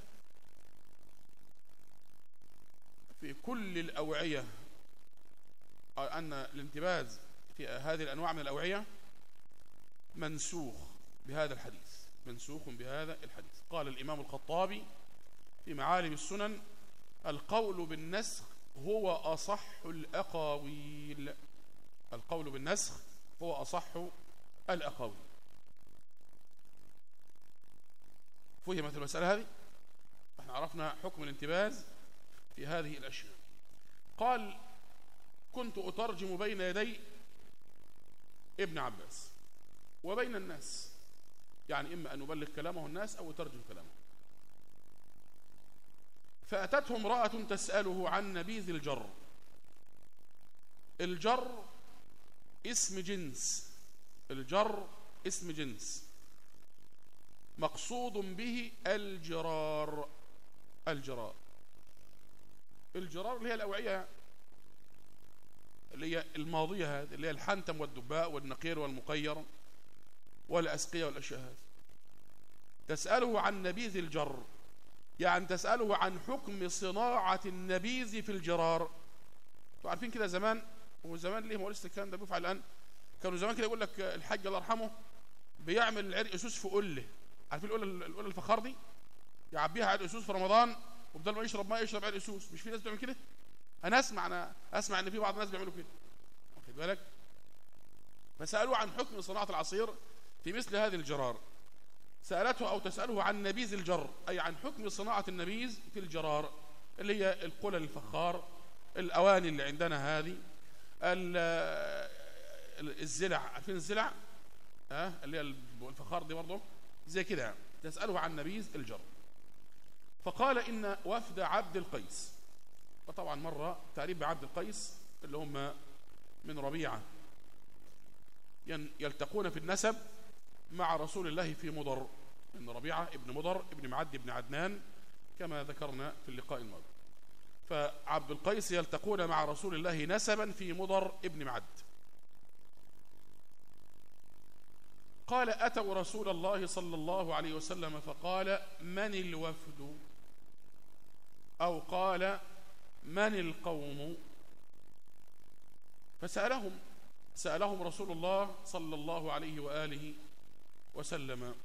في كل الأوعية، أن الانتباز في هذه الأنواع من الأوعية منسوخ بهذا الحديث منسوخ بهذا الحديث. قال الإمام الخطابي في معالم السنن: القول بالنسخ هو أصح الأقاويل. القول بالنسخ هو أصح الأقاويل. فهمت المسألة هذه؟ احنا عرفنا حكم الانتباز في هذه الأشياء. قال: كنت أترجم بين يدي ابن عباس وبين الناس، يعني إما أن أبلغ كلامه الناس أو أترجم كلامه. فأتته امرأة تسأله عن نبيذ الجر. الجر اسم جنس، الجر اسم جنس مقصود به الجرار. الجرار الجرار اللي هي الأوعية اللي هي الماضية، هذه اللي هي الحنتم والدباء والنقير والمقير والأسقية والأشياء هذه. تسأله عن نبيذ الجر، يعني تسأله عن حكم صناعة النبيذ في الجرار. انتوا عارفين كده زمان، وزمان ليه ما لسه الكلام ده بيفعل الآن، كانوا زمان كده يقول لك الحاج الله يرحمه بيعمل العرق سوس في قله. عارفين القله القله الفخار دي؟ يعبيها عرق سوس في رمضان، وبدل ما يشرب ماء يشرب عرق سوس. مش في ناس بتعمل كده؟ انا اسمع انا اسمع ان في بعض الناس بيعملوا كده، واخد بالك؟ فسألوه عن حكم صناعة العصير في مثل هذه الجرار. سألته أو تسأله عن نبيذ الجر، أي عن حكم صناعة النبيذ في الجرار، اللي هي القلل الفخار، الأواني اللي عندنا هذه، الزلع. عارفين الزلع؟ ها، اللي هي الفخار دي برضه زي كده. تسأله عن نبيذ الجر. فقال: إن وفد عبد القيس. وطبعا مرة تعريف بعبد القيس اللي هم من ربيعة يلتقون في النسب مع رسول الله في مضر، من ربيعة ابن مضر ابن معد ابن عدنان كما ذكرنا في اللقاء الماضي. فعبد القيس يلتقون مع رسول الله نسبا في مضر ابن معد. قال: أتوا رسول الله صلى الله عليه وسلم فقال: من الوفد؟ أو قال: من القوم؟ فسألهم سألهم رسول الله صلى الله عليه وآله وسلم.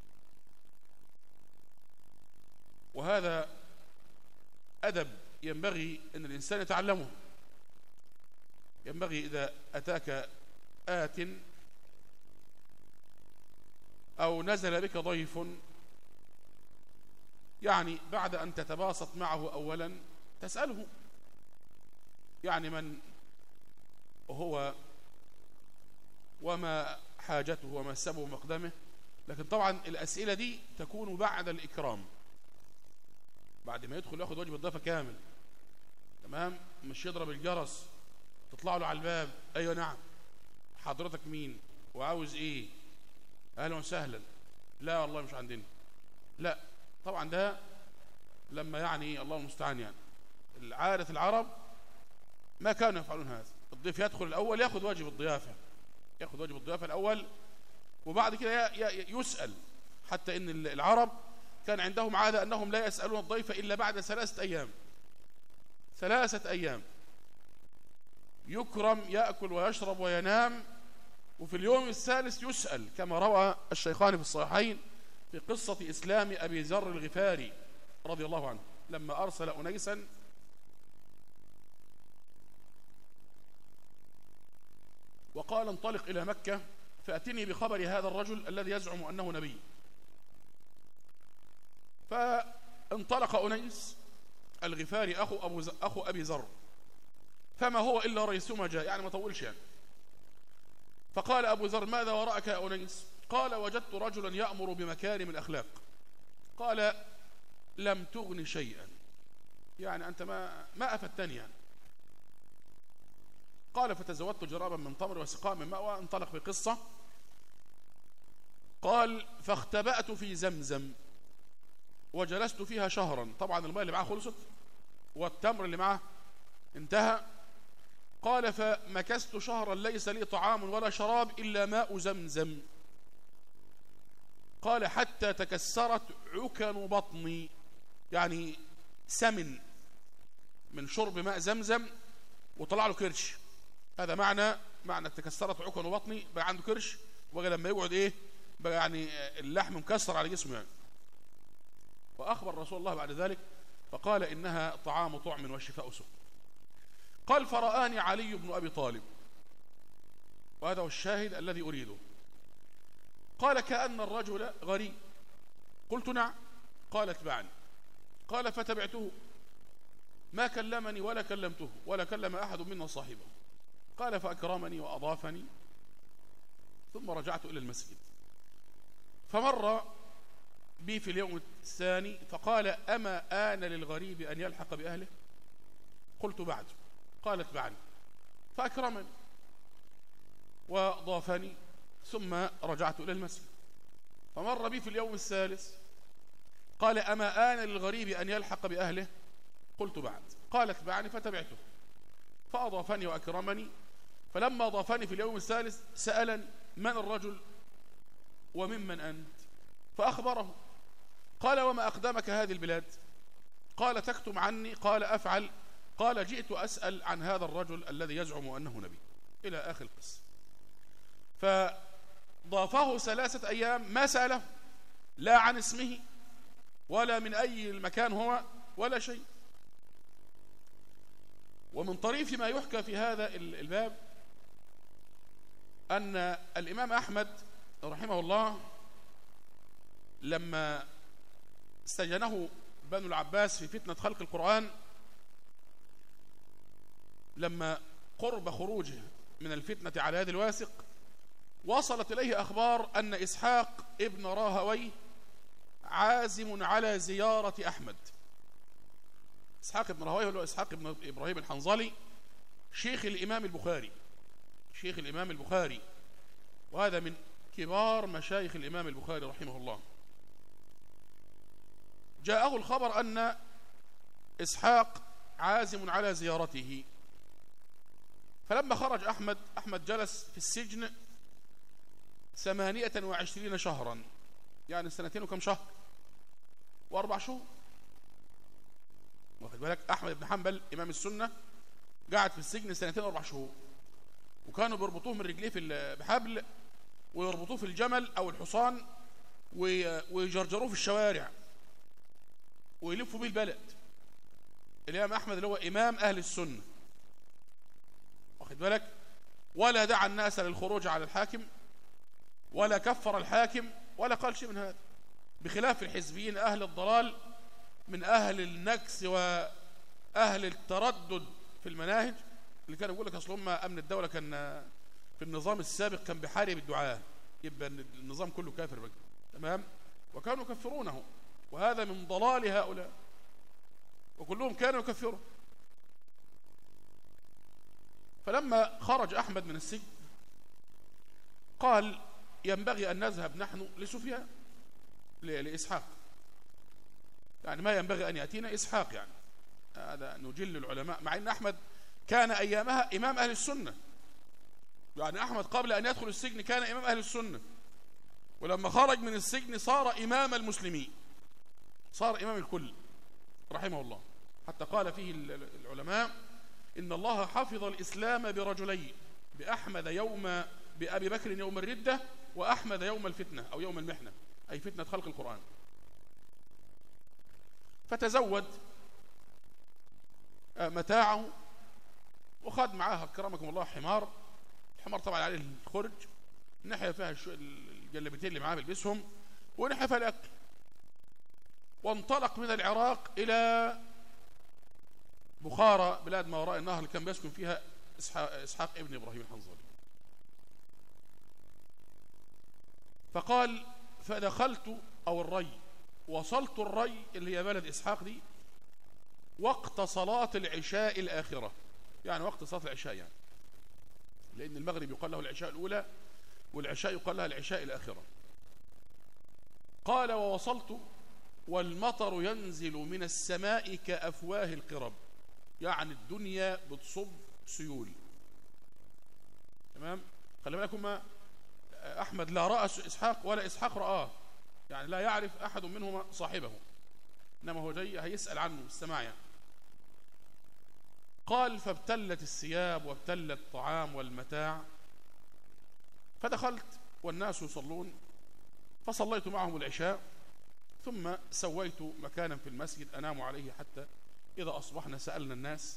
وهذا أدب ينبغي أن الإنسان يتعلمه. ينبغي إذا أتاك آت أو نزل بك ضيف، يعني بعد أن تتباسط معه أولا تسأله يعني من هو وما حاجته وما سبب مقدمه. لكن طبعا الأسئلة دي تكون بعد الإكرام، بعد ما يدخل ياخد واجب الضيافة كامل، تمام؟ مش يضرب الجرس تطلع له على الباب: أيوة نعم، حضرتك مين وعاوز إيه؟ أهلا وسهلا. لا والله مش عندنا. لا طبعا ده لما يعني الله المستعان، يعني عادة العرب ما كانوا يفعلون هذا. الضيف يدخل الأول ياخد واجب الضيافة، ياخد واجب الضيافة الأول، وبعد كده يسأل. حتى إن العرب كان عندهم عادة أنهم لا يسألون الضيف إلا بعد ثلاثة أيام. ثلاثة أيام يكرم، يأكل ويشرب وينام، وفي اليوم الثالث يسأل، كما روى الشيخان في الصحيحين في قصة إسلام أبي ذر الغفاري رضي الله عنه لما أرسل أنيسا وقال: انطلق إلى مكة فأتني بخبر هذا الرجل الذي يزعم أنه نبي. فانطلق أنيس الغفاري أخو, أبو ز... أخو أبي ذر، فما هو إلا ريثما جاء، يعني ما طولش يعني. فقال أبو ذر: ماذا وراءك يا أنيس؟ قال: وجدت رجلا يأمر بمكارم الأخلاق. قال: لم تغن شيئا، يعني أنت ما, ما أفدتني يعني. قال: فتزودت جرابا من تمر وسقاء من ماء، وانطلق بقصة. قال: فاختبأت في زمزم وجلست فيها شهرا. طبعا الماء اللي معاه خلصت والتمر اللي معاه انتهى، قال فمكثت شهرا ليس لي طعام ولا شراب إلا ماء زمزم. قال حتى تكسرت عكن بطني، يعني سمن من شرب ماء زمزم وطلع له كرش. هذا معنى معنى تكسرت عكن بطني، بقى عنده كرش، وبقى لما يقعد ايه بقى يعني اللحم مكسر على جسمه يعني. وأخبر رسول الله بعد ذلك فقال إنها طعام طعم وشفاء سقم. قال فرآني علي بن أبي طالب، وهذا هو الشاهد الذي أريده. قال كأن الرجل غريب. قلت نعم. قال اتبعني. قال فتبعته، ما كلمني ولا كلمته ولا كلم أحد منا صاحبه. قال فأكرمني وأضافني، ثم رجعت إلى المسجد. فمر بي في اليوم الثاني فقال أما آن للغريب أن يلحق بأهله؟ قلت بعد. قال اتبعني. فأكرمني وضافني، ثم رجعت إلى المسجد. فمر بي في اليوم الثالث قال أما آن للغريب أن يلحق بأهله؟ قلت بعد. قال اتبعني. فتبعته فأضافني وأكرمني. فلما أضافني في اليوم الثالث سألني من الرجل وممن أنت؟ فأخبره. قال وما أقدمك هذه البلاد؟ قال تكتم عني. قال أفعل. قال جئت أسأل عن هذا الرجل الذي يزعم أنه نبي، إلى آخر القصة. فضافه ثلاثة أيام ما سأله لا عن اسمه ولا من أي المكان هو ولا شيء. ومن طريف ما يحكى في هذا الباب أن الإمام أحمد رحمه الله لما استجنه بنو العباس في فتنة خلق القرآن، لما قرب خروجه من الفتنة على يد الواثق، وصلت إليه أخبار أن إسحاق ابن راهويه عازم على زيارة أحمد. إسحاق ابن راهويه هو إسحاق ابن إبراهيم الحنظلي، شيخ الإمام البخاري، شيخ الإمام البخاري، وهذا من كبار مشايخ الإمام البخاري رحمه الله. جاءه الخبر أن إسحاق عازم على زيارته. فلما خرج أحمد أحمد جلس في السجن ثمانية وعشرين شهرا، يعني سنتين وكم شهر وأربع شهور. واخد بالك؟ أحمد بن حنبل إمام السنة قاعد في السجن سنتين وأربع شهور، وكانوا بيربطوه من رجليه في بحبل ويربطوه في الجمل أو الحصان ويجرجروه في الشوارع ويلفوا به البلد. الإمام أحمد اللي هو إمام أهل السنة، واخد بالك؟ ولا دعا الناس للخروج على الحاكم ولا كفر الحاكم ولا قال شيء من هذا، بخلاف الحزبيين أهل الضلال من أهل النكس وأهل التردد في المناهج، اللي كانوا يقول لك أصل هم أمن الدولة كان في النظام السابق كان بحارب الدعاة، يبقى النظام كله كافر بقى. تمام؟ وكانوا يكفرونه، وهذا من ضلال هؤلاء، وكلهم كانوا يكفرون. فلما خرج أحمد من السجن قال ينبغي أن نذهب نحن لسفيان لإسحاق، يعني ما ينبغي أن يأتينا إسحاق، يعني هذا نجل العلماء، مع أن أحمد كان أيامها إمام أهل السنة. يعني أحمد قبل أن يدخل السجن كان إمام أهل السنة، ولما خرج من السجن صار إمام المسلمين، صار إمام الكل رحمه الله. حتى قال فيه العلماء إن الله حفظ الإسلام برجلين، بأحمد يوم بأبي بكر يوم الردة، وأحمد يوم الفتنة أو يوم المحنة، أي فتنة خلق القرآن. فتزود متاعه وخد معاها كرمكم الله حمار، الحمار طبعا عليه الخرج، نحيا فيها الجلبتين اللي معاه بيلبسهم، ونحيا فيها الأكل، وانطلق من العراق إلى بخارى بلاد ما وراء النهر اللي كان بيسكن فيها إسحاق ابن إبراهيم الحنظلي. فقال فدخلت أو الري، وصلت الري اللي هي بلد إسحاق دي وقت صلاة العشاء الآخرة، يعني وقت صلاة العشاء، يعني لأن المغرب يقال له العشاء الأولى والعشاء يقال لها العشاء الآخرة. قال ووصلت والمطر ينزل من السماء كأفواه القرب، يعني الدنيا بتصب سيول، تمام. خلي بالكم، ما أحمد لا رأى إسحاق ولا إسحاق رآه، يعني لا يعرف أحد منهما صاحبه، إنما هو جاي هيسأل عنه السماع يعني. قال فابتلت الثياب وابتل الطعام والمتاع، فدخلت والناس يصلون فصليت معهم العشاء، ثم سويت مكانا في المسجد أنام عليه حتى إذا أصبحنا سألنا الناس.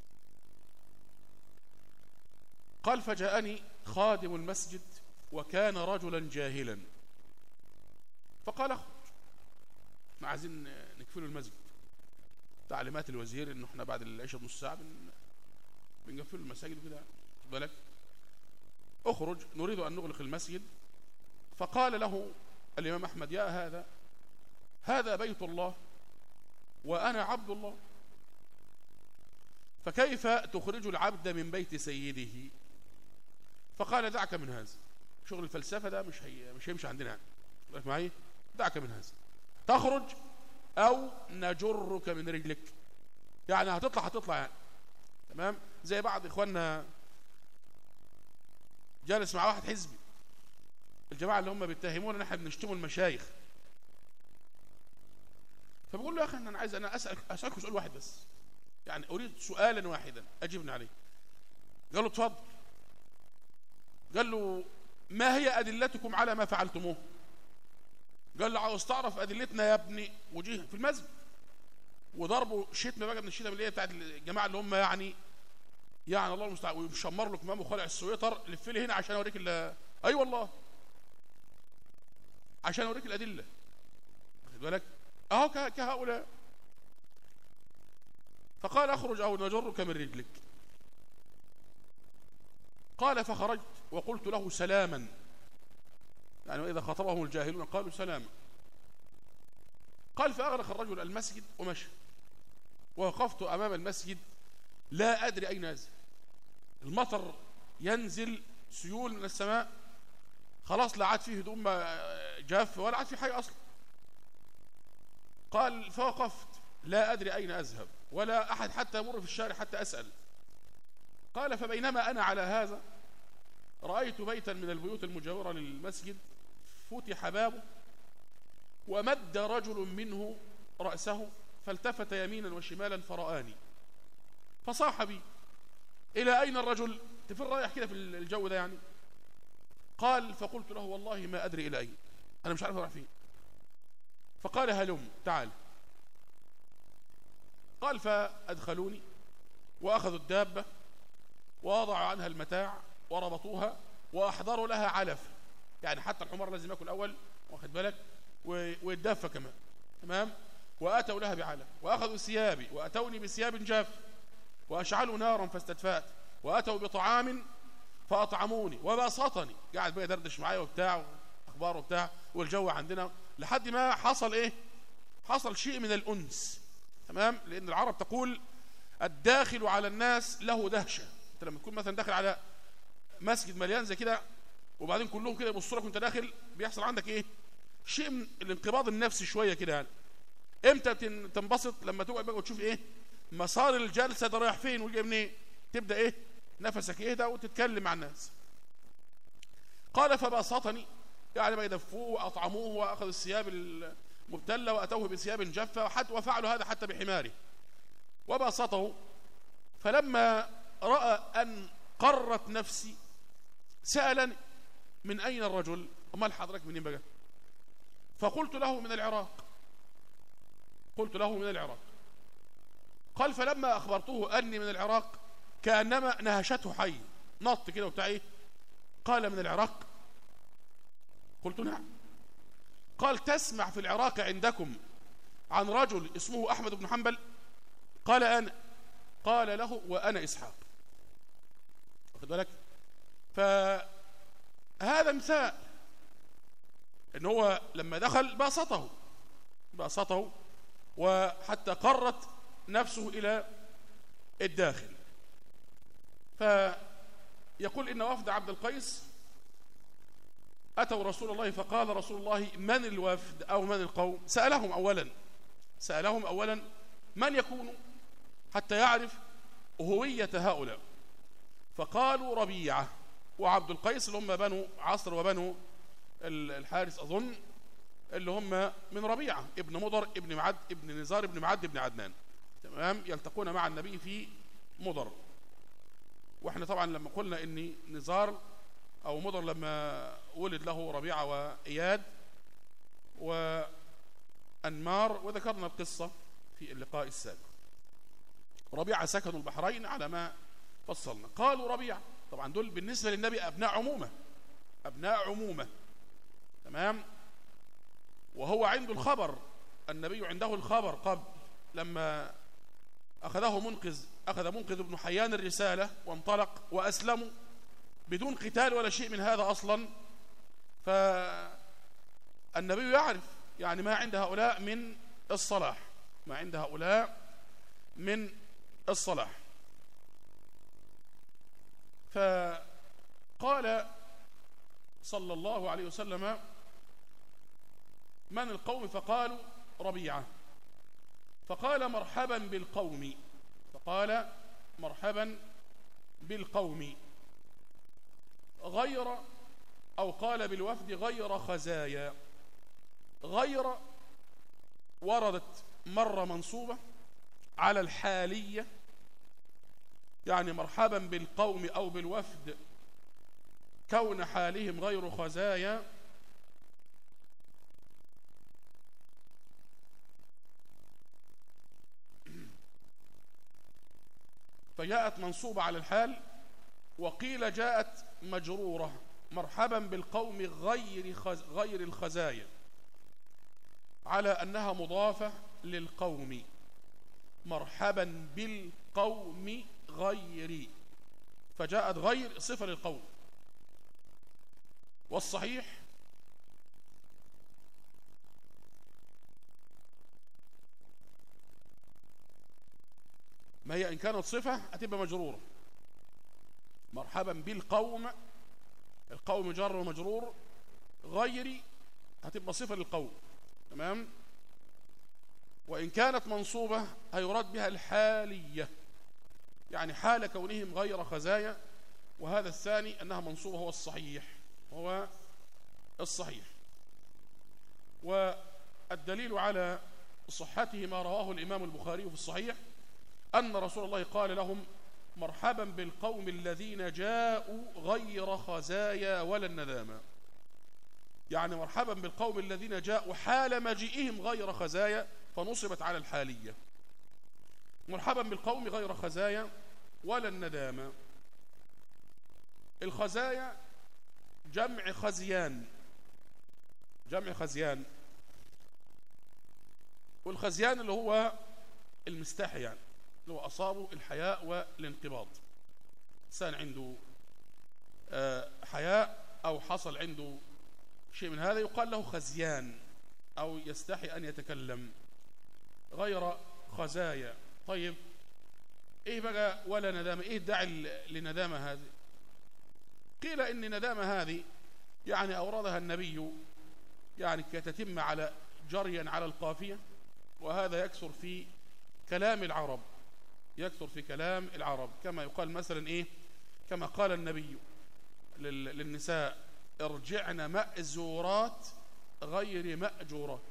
قال فجاءني خادم المسجد وكان رجلا جاهلا، فقال اخرج، احنا عايزين نكفله المسجد، تعليمات الوزير انه احنا بعد العشاء بنص ساعه بنقفل المساجد وكده، خد بالك، اخرج نريد ان نغلق المسجد. فقال له الامام احمد يا هذا هذا بيت الله وانا عبد الله، فكيف تخرج العبد من بيت سيده؟ فقال دعك من هذا، شغل الفلسفه ده مش هي مش هيمشي عندنا، خد معايا، دعك من هذا، تخرج او نجرك من رجلك، يعني هتطلع هتطلع يعني، تمام. زي بعض اخواننا جالس مع واحد حزبي، الجماعه اللي هم بيتهمونا ان احنا بنشتموا المشايخ، فبقول له يا اخي انا عايز انا اسالك اسالك سؤال واحد بس، يعني اريد سؤالا واحدا اجبني عليه. قال له اتفضل. قال له ما هي ادلتكم على ما فعلتموه؟ قال له عاوز تعرف ادلتنا يا ابني، وجيه في المسجد وضربوا شتمه بقى من الشتم اللي هي بتاعت الجماعه اللي هم يعني يعني الله المستعان، ويشمر له كمام وخلع السويطر، لف لي هنا عشان اوريك اي أيوة والله عشان اوريك الادله، واخد بالك اهو كهؤلاء. فقال اخرج او نجرك من رجلك. قال فخرجت وقلت له سلاما، يعني واذا خاطبهم الجاهلون قالوا سلاما. قال فاغلق الرجل المسجد ومشى، ووقفت امام المسجد لا ادري اين انزل، المطر ينزل سيول من السماء، خلاص لا عاد فيه هدوم جاف ولا عاد فيه حي اصلا. قال فوقفت لا ادري اين اذهب ولا احد حتى يمر في الشارع حتى اسال. قال فبينما انا على هذا رايت بيتا من البيوت المجاوره للمسجد فتح بابه ومد رجل منه راسه فالتفت يمينا وشمالا فرآني فصاح بي الى اين الرجل؟ تفر رايح كده في الجو ده يعني. قال فقلت له والله ما ادري الى اين، انا مش عارف اروح فين. فقال هلم تعال. قال فادخلوني واخذوا الدابه ووضعوا عنها المتاع وربطوها واحضروا لها علف، يعني حتى الحمار لازم ياكل اول، واخد بالك، ويتدفى كمان، تمام. واتوا لها بعلف واخذوا ثيابي واتوني بثياب جاف واشعلوا نارا فاستدفأت واتوا بطعام فاطعموني وبسطني، قاعد بقى يدردش معايا وبتاع اخبار وبتاع والجو عندنا، لحد ما حصل ايه؟ حصل شيء من الانس، تمام. لان العرب تقول الداخل على الناس له دهشه، انت لما تكون مثلا داخل على مسجد مليان زي كده وبعدين كلهم كده يبصوا لك وانت داخل، بيحصل عندك ايه؟ شيء من الانقباض النفسي شويه كده يعني. امتى تنبسط؟ لما تقعد بقى وتشوف ايه مسار الجلسه ده رايح فين وجاي منين، إيه؟ تبدا ايه نفسك يهدى وتتكلم مع الناس. قال فبسطني، يعني ما يدفوه واطعموه واخذوا الثياب المبتله واتوه بثياب جافه حتى وفعلوا هذا حتى بحماره وبسطه. فلما راى ان قرت نفسي سالني من اين الرجل؟ امال حضرتك منين بقى؟ فقلت له من العراق. قلت له من العراق. قال فلما اخبرته اني من العراق كانما نهشته حي، نط كده وبتاع ايه. قال من العراق؟ قلت نعم. قال تسمع في العراق عندكم عن رجل اسمه احمد بن حنبل؟ قال انا. قال له وانا اسحاق، واخد بالك. فهذا مثال ان هو لما دخل باسطه باسطه وحتى قرت نفسه الى الداخل. فيقول ان وفد عبد القيس اتوا رسول الله فقال رسول الله من الوفد او من القوم؟ سالهم اولا سالهم اولا من يكون حتى يعرف هويه هؤلاء، فقالوا ربيعه وعبد القيس اللي هم بنو عصر وبنو الحارث أظن، اللي هم من ربيعة ابن مضر ابن معد ابن نزار ابن معد ابن عدنان. تمام. يلتقون مع النبي في مضر. واحنا طبعا لما قلنا ان نزار او مضر لما ولد له ربيعة وإياد وأنمار، وذكرنا القصة في اللقاء السابق. ربيعة سكنوا البحرين على ما فصلنا. قالوا ربيعة، طبعا دول بالنسبة للنبي أبناء عمومة، أبناء عمومة. تمام. وهو عنده الخبر، النبي عنده الخبر قبل لما أخذه منقذ أخذ منقذ بن حيان الرسالة وانطلق وأسلموا بدون قتال ولا شيء من هذا أصلا. فالنبي يعرف يعني ما عند هؤلاء من الصلاح، ما عند هؤلاء من الصلاح. فقال صلى الله عليه وسلم: من القوم؟ فقالوا ربيعة. فقال: مرحبا بالقوم. فقال: مرحبا بالقوم غير، أو قال بالوفد غير خزايا. غير وردت مرة منصوبة على الحالية، يعني مرحبا بالقوم أو بالوفد كون حالهم غير خزايا. فجاءت منصوبة على الحال، وقيل جاءت مجرورة: مرحبا بالقوم غير خز... غير الخزايا، على أنها مضافة للقوم. مرحبا بالقوم غير، فجاءت غير صفة للقوم. والصحيح ما هي إن كانت صفة هتبقى مجرورة. مرحبا بالقوم، القوم جر ومجرور، غيري هتبقى صفة للقوم. تمام. وإن كانت منصوبة هيراد بها الحالية، يعني حال كونهم غير خزايا. وهذا الثاني أنها منصوبة هو الصحيح، هو الصحيح. والدليل على صحته ما رواه الإمام البخاري في الصحيح أن رسول الله قال لهم: مرحبا بالقوم الذين جاءوا غير خزايا ولا الندامة. يعني مرحبا بالقوم الذين جاءوا حال مجيئهم غير خزايا، فنصبت على الحالية. مرحبا بالقوم غير خزايا ولا الندامة. الخزايا جمع خزيان، جمع خزيان. والخزيان اللي هو المستحي، يعني اللي هو أصابه الحياء والانقباض. إنسان عنده حياء أو حصل عنده شيء من هذا يقال له خزيان، أو يستحي أن يتكلم. غير خزايا. طيب إيه بقى ولا ندامة؟ إيه الداعي لندامة هذه؟ قيل إن ندامة هذه يعني أوردها النبي يعني كتتم على جريا على القافية، وهذا يكثر في كلام العرب، يكثر في كلام العرب. كما يقال مثلا إيه، كما قال النبي للنساء: ارجعن مأزورات غير مأجورات.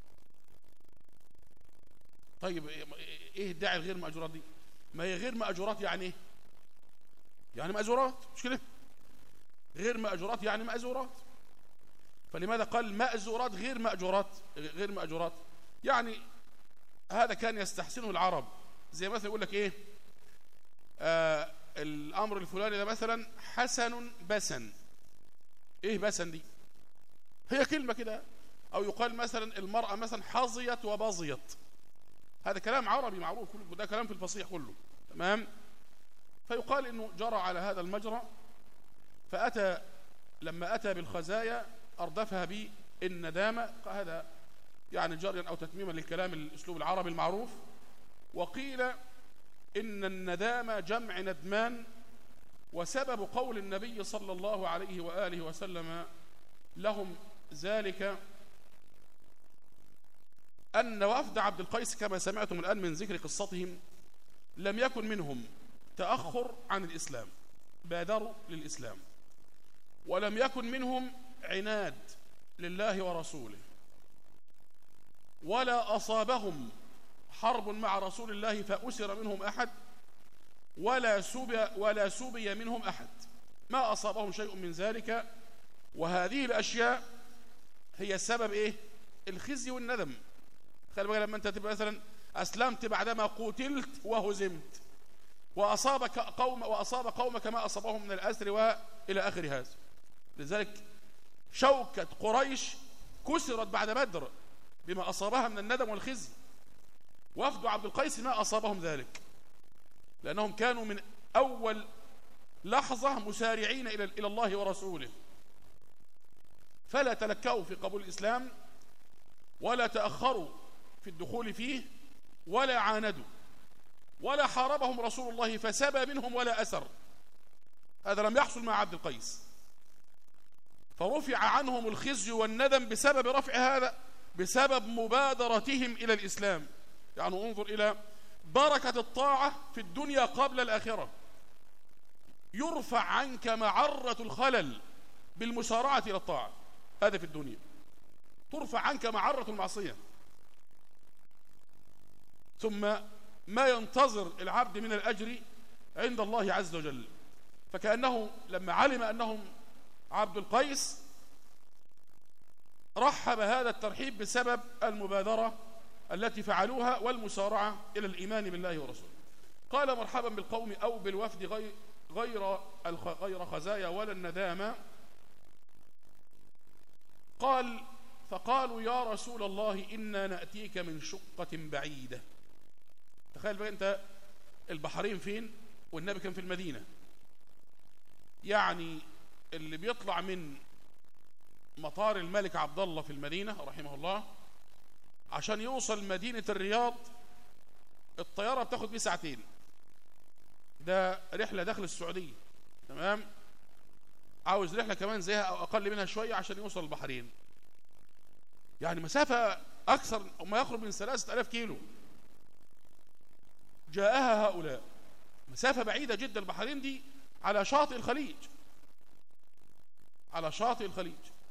طيب ايه الداعي الغير مأجورات دي؟ ما هي غير مأجورات يعني ايه؟ يعني مأزورات، مش كده؟ غير مأجورات يعني مأزورات. فلماذا قال مأزورات غير مأجورات؟ غير مأجورات يعني هذا كان يستحسنه العرب. زي مثلا يقول لك ايه، آه الامر الفلاني ده مثلا حسن بسن. ايه بسن دي؟ هي كلمة كده. او يقال مثلا المرأة مثلا حظيت وبظيت. هذا كلام عربي معروف، ده كلام في الفصيح كله. تمام. فيقال انه جرى على هذا المجرى، فأتى لما أتى بالخزايا أردفها بالندامة. هذا يعني جريا أو تتميما للكلام الأسلوب العربي المعروف. وقيل إن الندامة جمع ندمان، وسبب قول النبي صلى الله عليه وآله وسلم لهم ذلك أن وفد عبد القيس كما سمعتم الآن من ذكر قصتهم لم يكن منهم تأخر عن الإسلام، بادروا للإسلام. ولم يكن منهم عناد لله ورسوله، ولا أصابهم حرب مع رسول الله فأسر منهم أحد، ولا سبي, ولا سبي منهم أحد، ما أصابهم شيء من ذلك. وهذه الأشياء هي سبب إيه؟ الخزي والندم. خلي بالك لما أنت تبقى مثلا أسلمت بعدما قتلت وهزمت، وأصابك قوم وأصاب قومك ما أصابهم من الأسر وإلى آخر هذا. لذلك شوكة قريش كسرت بعد بدر بما أصابها من الندم والخزي. وفد عبد القيس ما أصابهم ذلك، لأنهم كانوا من أول لحظة مسارعين إلى إلى الله ورسوله، فلا تلكأوا في قبول الإسلام، ولا تأخروا في الدخول فيه، ولا عاندوا، ولا حاربهم رسول الله فسبى منهم ولا أسر. هذا لم يحصل مع عبد القيس، فرفع عنهم الخزي والندم بسبب رفع هذا، بسبب مبادرتهم إلى الإسلام. يعني انظر إلى بركة الطاعة في الدنيا قبل الآخرة. يرفع عنك معرة الخلل بالمسارعة إلى الطاعة، هذا في الدنيا. ترفع عنك معرة المعصية، ثم ما ينتظر العبد من الأجر عند الله عز وجل. فكأنه لما علم أنهم عبد القيس رحب هذا الترحيب بسبب المبادرة التي فعلوها والمسارعة إلى الإيمان بالله ورسوله. قال مرحبا بالقوم أو بالوفد غير غير غير خزايا ولا الندامة. قال فقالوا يا رسول الله إنا نأتيك من شقة بعيدة. تخيل بقى أنت البحرين فين والنبي كان في المدينة، يعني اللي بيطلع من مطار الملك عبد الله في المدينة رحمه الله عشان يوصل مدينة الرياض الطيارة بتاخد بيه ساعتين، ده رحلة داخل السعودية، تمام؟ عاوز رحلة كمان زيها أو أقل منها شوية عشان يوصل البحرين، يعني مسافة أكثر ما يقرب من ثلاثة آلاف كيلو. جاءها هؤلاء مسافة بعيدة جدا. البحرين دي على شاطئ الخليج، على شاطئ الخليج.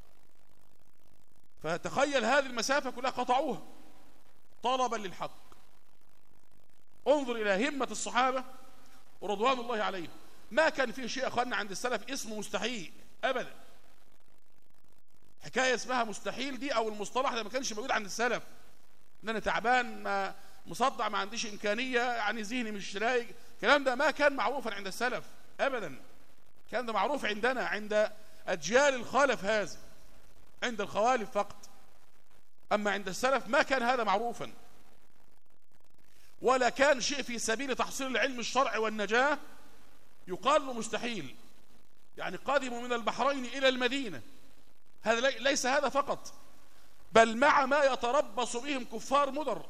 فتخيل هذه المسافة كلها قطعوها طلبا للحق. انظر إلى همة الصحابة ورضوان الله عليهم. ما كان فيه شيء أخوانا عند السلف اسمه مستحيل أبدا. حكاية اسمها مستحيل دي أو المصطلح ده ما كانش موجود عند السلف، إن أنا تعبان ما مصدع ما عنديش إمكانية يعني ذهني مش رايق، الكلام ده ما كان معروفا عند السلف أبدا. كان ده معروف عندنا عند أجيال الخالف، هذا عند الخوالف فقط، أما عند السلف ما كان هذا معروفا، ولا كان شيء في سبيل تحصيل العلم الشرعي والنجاة يقال له مستحيل. يعني قادموا من البحرين إلى المدينة، هذا ليس هذا فقط، بل مع ما يتربص بهم كفار مضر.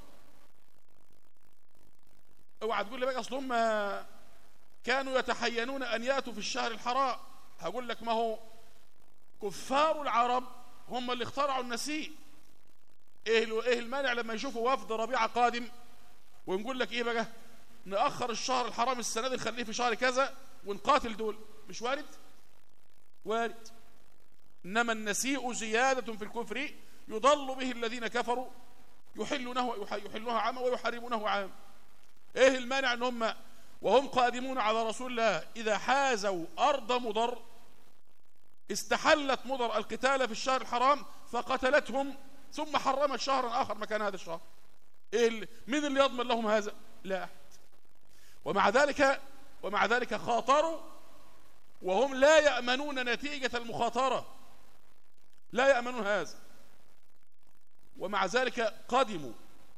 اوعى تقول لي بقى اصل هم كانوا يتحينون ان ياتوا في الشهر الحرام. هقول لك ما هو كفار العرب هم اللي اخترعوا النسيء. ايه ايه المانع لما يشوفوا وفد ربيعه قادم ونقول لك ايه بقى نأخر الشهر الحرام السنه دي نخليه في شهر كذا ونقاتل دول؟ مش وارد؟ وارد. انما النسيء زياده في الكفر يضل به الذين كفروا يحلونه يحلونها عاما ويحرمونه عاما. ايه المانع ان هم وهم قادمون على رسول الله اذا حازوا ارض مضر استحلت مضر القتال في الشهر الحرام فقتلتهم ثم حرمت شهرا اخر مكان هذا الشهر؟ إيه من اللي يضمن لهم هذا؟ لا احد. ومع ذلك ومع ذلك خاطروا وهم لا يأمنون نتيجة المخاطرة، لا يأمنون هذا، ومع ذلك قدموا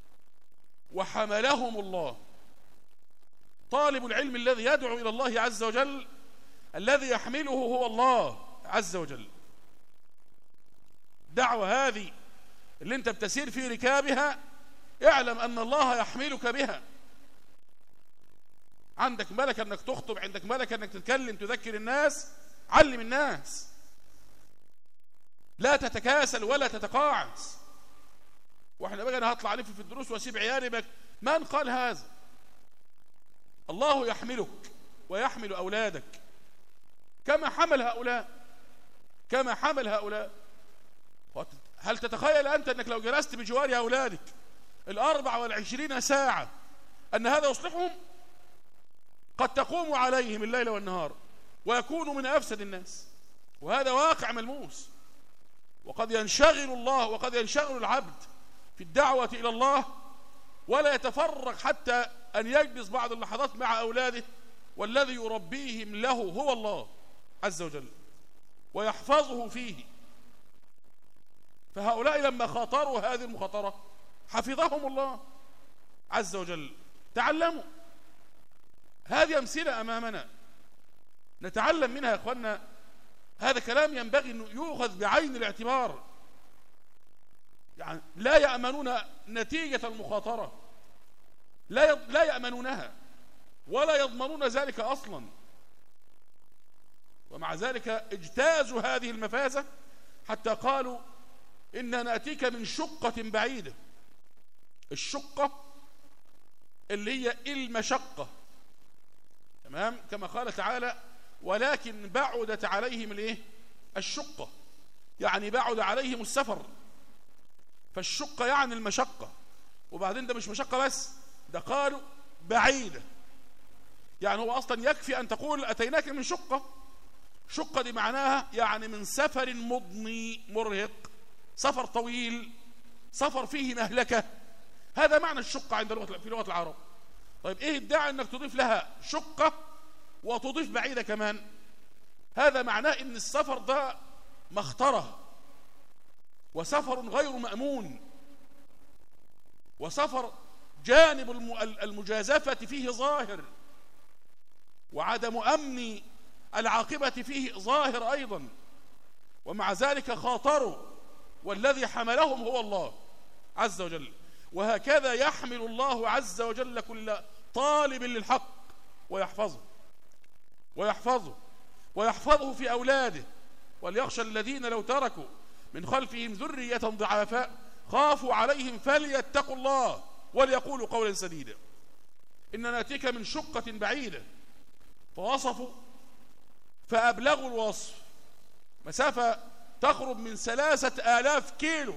وحملهم الله. طالب العلم الذي يدعو إلى الله عز وجل الذي يحمله هو الله عز وجل. دعوة هذه اللي انت بتسير في ركابها اعلم أن الله يحملك بها. عندك ملكة أنك تخطب، عندك ملكة أنك تتكلم تذكر الناس، علم الناس، لا تتكاسل ولا تتقاعس. واحنا بقى انا هطلع الف في الدروس واسيب عيالي بك، من قال هذا؟ الله يحملك ويحمل أولادك كما حمل هؤلاء. كما حمل هؤلاء. هل تتخيل أنت أنك لو جلست بجوار أولادك الأربع والعشرين ساعة أن هذا يصلحهم؟ قد تقوم عليهم الليل والنهار ويكونوا من أفسد الناس، وهذا واقع ملموس. وقد ينشغل الله وقد ينشغل العبد في الدعوة إلى الله ولا يتفرغ حتى أن يجلس بعض اللحظات مع أولاده، والذي يربيهم له هو الله عز وجل ويحفظه فيه. فهؤلاء لما خاطروا هذه المخاطرة حفظهم الله عز وجل. تعلموا، هذه أمثلة أمامنا نتعلم منها يا أخوانا. هذا كلام ينبغي أن يؤخذ بعين الاعتبار. يعني لا يأمنون نتيجة المخاطرة، لا لا يأمنونها ولا يضمنون ذلك أصلا، ومع ذلك اجتازوا هذه المفازة حتى قالوا إننا نأتيك من شقة بعيدة. الشقة اللي هي المشقة، تمام، كما قال تعالى ولكن بعدت عليهم الايه؟ الشقة، يعني بعد عليهم السفر. فالشقة يعني المشقة، وبعدين ده مش مشقة بس، ده قالوا بعيدة. يعني هو أصلا يكفي أن تقول أتيناك من شقة. شقة دي معناها يعني من سفر مضني مرهق، سفر طويل، سفر فيه مهلكة. هذا معنى الشقة عند لغة في لغة العرب. طيب إيه الداعي أنك تضيف لها شقة وتضيف بعيدة كمان؟ هذا معناه إن السفر ده مخطرة، وسفر غير مأمون، وسفر جانب المجازفة فيه ظاهر، وعدم أمن العاقبة فيه ظاهر أيضا. ومع ذلك خاطروا، والذي حملهم هو الله عز وجل. وهكذا يحمل الله عز وجل كل طالب للحق ويحفظه ويحفظه ويحفظه في أولاده. وليخشى الذين لو تركوا من خلفهم ذرية ضعافاء خافوا عليهم فليتقوا الله وليقولوا قولا سديدا. إننا نأتيك من شقة بعيدة، فوصفوا فأبلغوا الوصف. مسافة تقرب من ثلاثة آلاف كيلو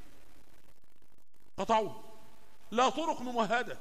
قطعوه، لا طرق ممهدة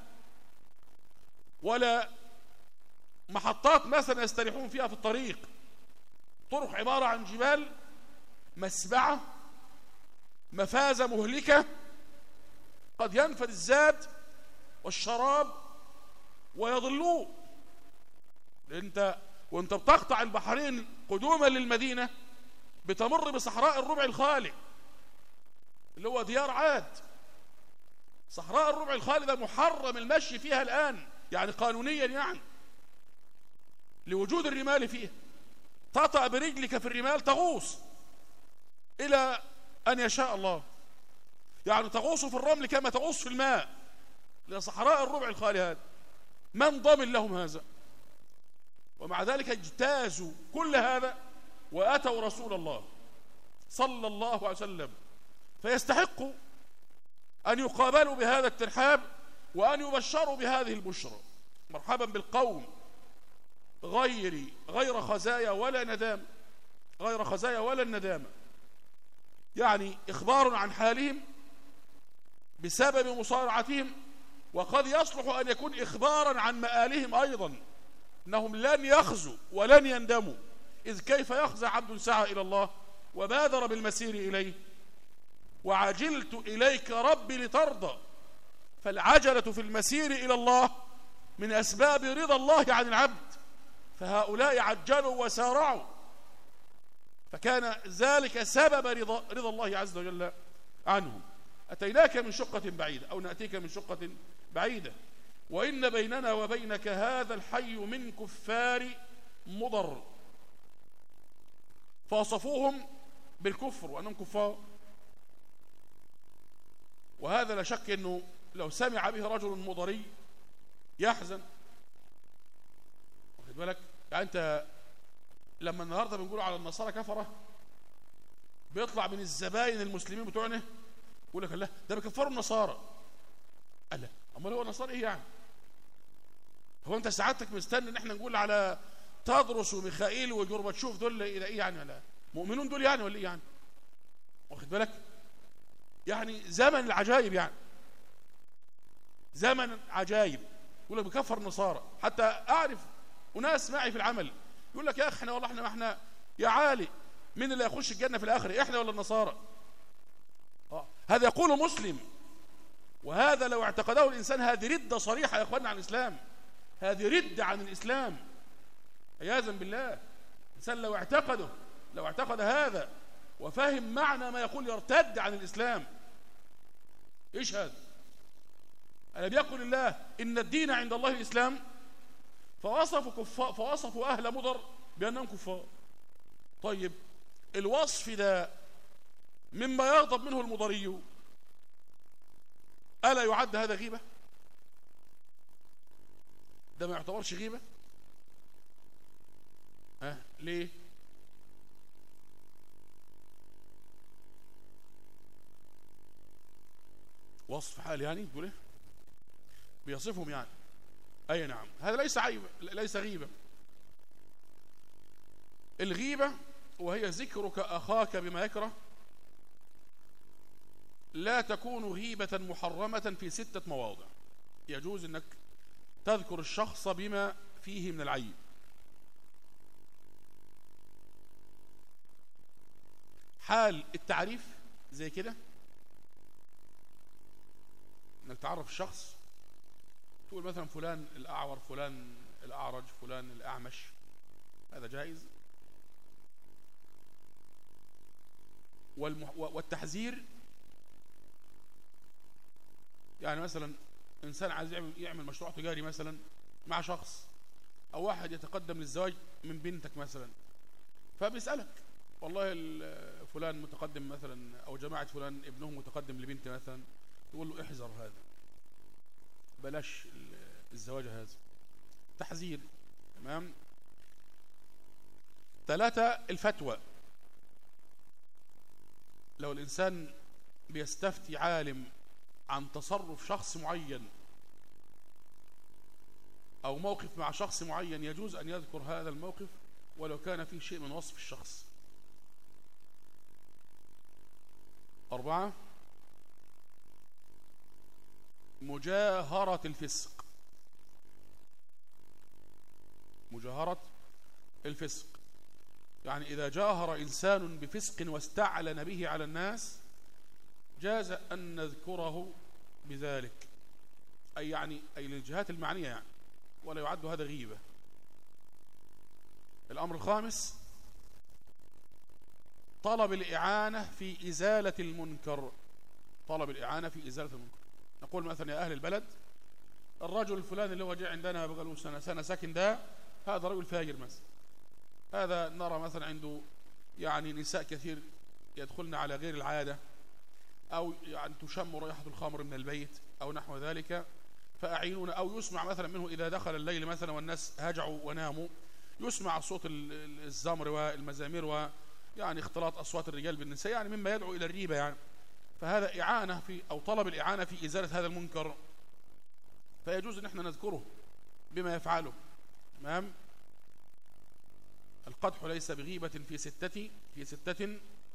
ولا محطات مثلا يستريحون فيها في الطريق. طرق عبارة عن جبال، مسبعة، مفازة مهلكة، قد ينفد الزاد والشراب ويضلوه. انت وانت بتقطع البحرين قدوما للمدينة بتمر بصحراء الربع الخالي اللي هو ديار عاد. صحراء الربع الخالي ده محرم المشي فيها الآن، يعني قانونيا، يعني لوجود الرمال فيها. تطأ برجلك في الرمال تغوص إلى أن يشاء الله، يعني تغوص في الرمل كما تغوص في الماء لصحراء الربع الخالي. هذا من ضمن لهم هذا؟ ومع ذلك اجتازوا كل هذا وأتوا رسول الله صلى الله عليه وسلم، فيستحقوا أن يقابلوا بهذا الترحاب وأن يبشروا بهذه البشرى. مرحبا بالقوم غير غير خزايا ولا ندامة، غير خزايا ولا الندامة، يعني إخبار عن حالهم بسبب مصارعتهم. وقد يصلح أن يكون إخبارا عن مآلهم أيضا، أنهم لن يخزوا ولن يندموا. إذ كيف يخزى عبد سعى إلى الله وبادر بالمسير إليه؟ وعجلت إليك ربي لترضى. فالعجلة في المسير إلى الله من أسباب رضا الله عن العبد، فهؤلاء عجلوا وسارعوا، فكان ذلك سبب رضا, رضا الله عز وجل عنهم. أتيناك من شقة بعيدة أو نأتيك من شقة بعيدة، وإن بيننا وبينك هذا الحي من كفار مضر. فوصفوهم بالكفر وأنهم كفار، وهذا لا شك أنه لو سمع به رجل مضري يحزن. واخد بالك؟ يعني أنت لما النهارده بنقول على النصارى كفرة، بيطلع من الزباين المسلمين بتوعنا يقول لك لا ده بيكفروا النصارى. قال لا، امال هو النصارى ايه يعني؟ هو انت سعادتك مستني ان احنا نقول على تدرس وميخائيل وجورباتشوف دول الى ايه يعني؟ لا مؤمنون دول يعني ولا ايه يعني؟ واخد بالك؟ يعني زمن العجائب، يعني زمن عجائب. يقول لك بكفر النصارى. حتى اعرف وناس معي في العمل يقول لك يا اخي احنا والله احنا ما احنا يا عالي مين اللي هيخش الجنه في الاخره، احنا ولا النصارى؟ اه هذا يقول مسلم، وهذا لو اعتقده الانسان هذه رده صريحه يا اخواننا عن الاسلام، هذه رده عن الاسلام عياذا بالله. الانسان لو اعتقده لو اعتقد هذا وفهم معنى ما يقول يرتد عن الاسلام. ايش هذا؟ ألم يقل الله إن الدين عند الله الإسلام؟ فوصفوا كفار، فوصفوا أهل مضر بأنهم كفار. طيب الوصف ده مما يغضب منه المضري، ألا يعد هذا غيبة؟ ده ما يعتبرش غيبة؟ ها ليه؟ وصف حال يعني تقول ايه؟ بيصفهم يعني. اي نعم، هذا ليس عيب، ليس غيبة. الغيبة وهي ذكرك اخاك بما يكره، لا تكون غيبة محرمة في ستة مواضع. يجوز انك تذكر الشخص بما فيه من العيب. حال التعريف زي كده، انك تعرف الشخص، تقول مثلا فلان الأعور، فلان الأعرج، فلان الأعمش، هذا جائز. والمح... والتحذير، يعني مثلا إنسان عايز يعمل مشروع تجاري مثلا مع شخص، أو واحد يتقدم للزواج من بنتك مثلا، فبيسألك والله فلان متقدم مثلا، أو جماعة فلان ابنهم متقدم لبنت مثلا، تقول له احذر هذا، بلاش الزواج هذا، تحذير. تمام. ثلاثة الفتوى، لو الإنسان بيستفتي عالم عن تصرف شخص معين أو موقف مع شخص معين، يجوز أن يذكر هذا الموقف ولو كان فيه شيء من وصف الشخص. أربعة مجاهرة الفسق، مجاهرة الفسق يعني إذا جاهر إنسان بفسق واستعلن به على الناس جاز أن نذكره بذلك، أي يعني أي للجهات المعنية يعني، ولا يعد هذا غيبة. الأمر الخامس طلب الإعانة في إزالة المنكر، طلب الإعانة في إزالة المنكر. نقول مثلا يا أهل البلد الرجل الفلاني اللي هو جاء عندنا بقاله سنة سنة ساكن ده، هذا رجل فاجر مثلا، هذا نرى مثلا عنده يعني نساء كثير يدخلن على غير العادة، أو يعني تشم رائحة الخمر من البيت أو نحو ذلك، فأعينونا. أو يسمع مثلا منه إذا دخل الليل مثلا والناس هجعوا وناموا، يسمع صوت الزمر والمزامير ويعني اختلاط أصوات الرجال بالنساء، يعني مما يدعو إلى الريبة يعني. فهذا إعانة في أو طلب الإعانة في إزالة هذا المنكر، فيجوز أن احنا نذكره بما يفعله. تمام. القدح ليس بغيبة في ستة في ستة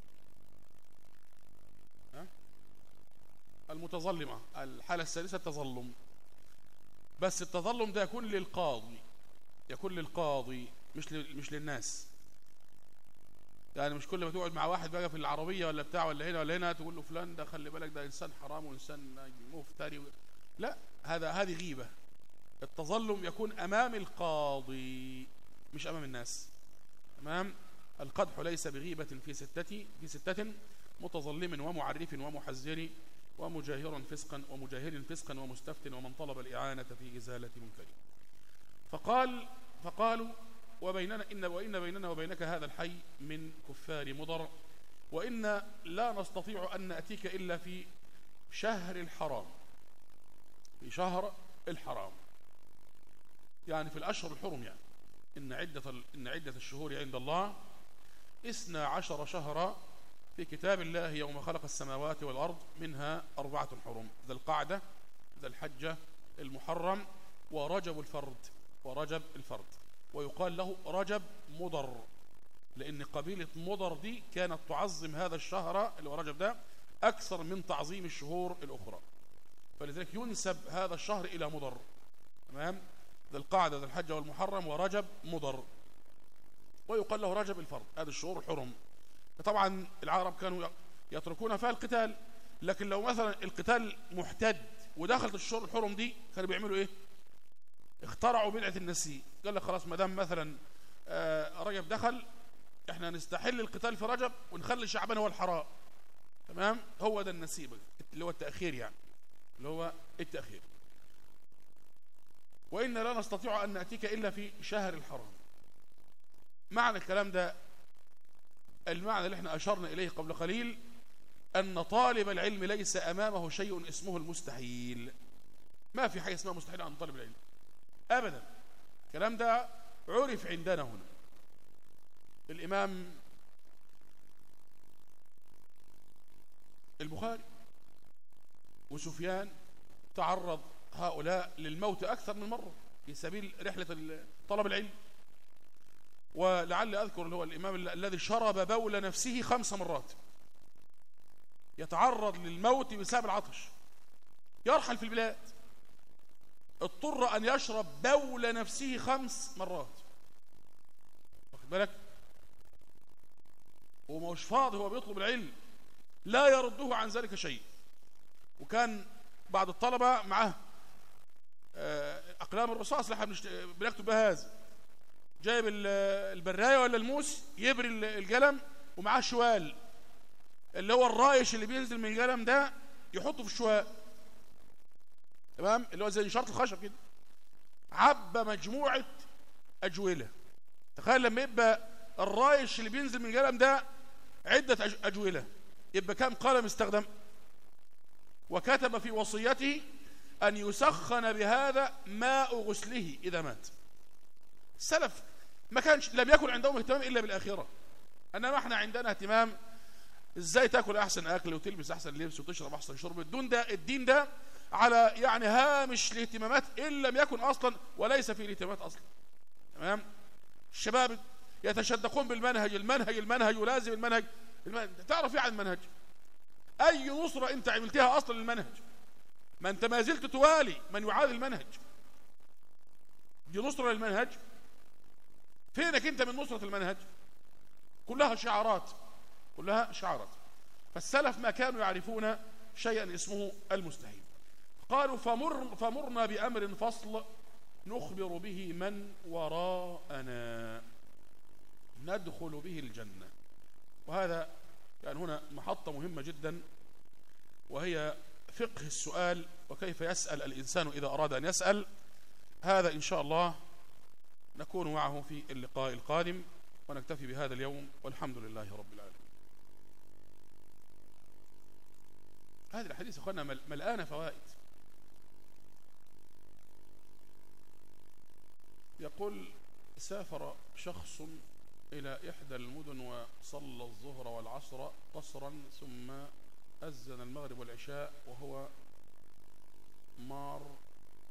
المتظلمة. الحالة الثالثة التظلم، بس التظلم ده يكون للقاضي، يكون للقاضي مش مش للناس. يعني مش كل ما تقعد مع واحد بقى في العربية ولا بتاع ولا هنا ولا هنا تقول له فلان ده خلي بالك ده إنسان حرام وإنسان مفتري، لا، هذا هذه غيبة. التظلم يكون أمام القاضي مش أمام الناس. تمام. القدح ليس بغيبة في ستة في ستة متظلم ومعرف ومحذر ومجاهر فسقا ومجاهر فسقا ومستفت ومن طلب الإعانة في إزالة منكر. فقال فقالوا وبيننا إن وإن بيننا وبينك هذا الحي من كفار مضر، وإن لا نستطيع أن نأتيك إلا في شهر الحرام، في شهر الحرام يعني في الأشهر الحرم. يعني إن عدة إن عدة الشهور عند الله اثنا عشر شهرا في كتاب الله يوم خلق السماوات والأرض، منها أربعة حرم: ذا القعدة، ذا الحجة، المحرم، ورجب الفرد ورجب الفرد ويقال له رجب مضر، لأن قبيلة مضر دي كانت تعظم هذا الشهر اللي هو رجب ده أكثر من تعظيم الشهور الأخرى، فلذلك ينسب هذا الشهر إلى مضر. تمام؟ ذي القعدة ذي الحجة والمحرم ورجب مضر، ويقال له رجب الفرد، هذا الشهور الحرم. طبعا العرب كانوا يتركون فيها القتال، لكن لو مثلا القتال محتد ودخلت الشهور الحرم دي كانوا بيعملوا ايه؟ اخترعوا بدعة النسيء. قال لك خلاص ما دام مثلا رجب دخل احنا نستحل القتال في رجب ونخلي شعبان هو الحرام. تمام؟ هو ده النسيء اللي هو التأخير، يعني اللي هو التأخير. وإن لا نستطيع أن نأتيك إلا في شهر الحرام. معنى الكلام ده المعنى اللي احنا أشرنا إليه قبل قليل، أن طالب العلم ليس أمامه شيء اسمه المستحيل. ما في حاجة اسمها مستحيل عن طالب العلم أبدا. الكلام ده عرف عندنا هنا. الإمام البخاري وسفيان تعرض هؤلاء للموت أكثر من مرة في سبيل رحلة طلب العلم. ولعل أذكر اللي هو الإمام الذي شرب بول نفسه خمس مرات، يتعرض للموت بسبب العطش، يرحل في البلاد، اضطر أن يشرب بول نفسه خمس مرات. واخد بالك؟ وما هوش فاضي، هو بيطلب العلم، لا يرده عن ذلك شيء. وكان بعض الطلبة معه أقلام الرصاص اللي احنا بنكتب بها هذا، جايب البراية ولا الموس يبري القلم، ومعاه شوال اللي هو الرايش اللي بينزل من القلم ده يحطه في الشوال. تمام؟ اللي هو زي شرط الخشب كده. عبى مجموعة أجولة. تخيل لما يبقى الرايش اللي بينزل من القلم ده عدة أجولة، يبقى كام قلم استخدم؟ وكتب في وصيته أن يسخن بهذا ماء غسله إذا مات. السلف ما كانش لم يكن عندهم اهتمام إلا بالآخرة، أنما احنا عندنا اهتمام ازاي تاكل احسن اكل وتلبس احسن لبس وتشرب احسن شرب. الدين ده الدين ده على يعني هامش الاهتمامات ان لم يكن اصلا، وليس فيه الاهتمامات اصلا. تمام؟ الشباب يتشدقون بالمنهج المنهج المنهج ولازم المنهج, المنهج. تعرف ايه عن المنهج؟ اي نصرة انت عملتها اصلا للمنهج؟ ما انت ما زلت توالي من يعادي المنهج. دي نصرة للمنهج؟ فينك انت من نصرة المنهج؟ كلها شعارات، كلها شعارات. فالسلف ما كانوا يعرفون شيئا اسمه المستحيل. قالوا فمر فمرنا بأمر فصل نخبر به من وراءنا ندخل به الجنة. وهذا يعني هنا محطة مهمة جدا، وهي فقه السؤال وكيف يسأل الإنسان إذا أراد أن يسأل. هذا إن شاء الله نكون معه في اللقاء القادم، ونكتفي بهذا اليوم، والحمد لله رب العالمين. هذه الحديث أخوانا ملآن فوائد. يقول سافر شخص إلى إحدى المدن وصلى الظهر والعصر قصرا، ثم أذن المغرب والعشاء وهو مار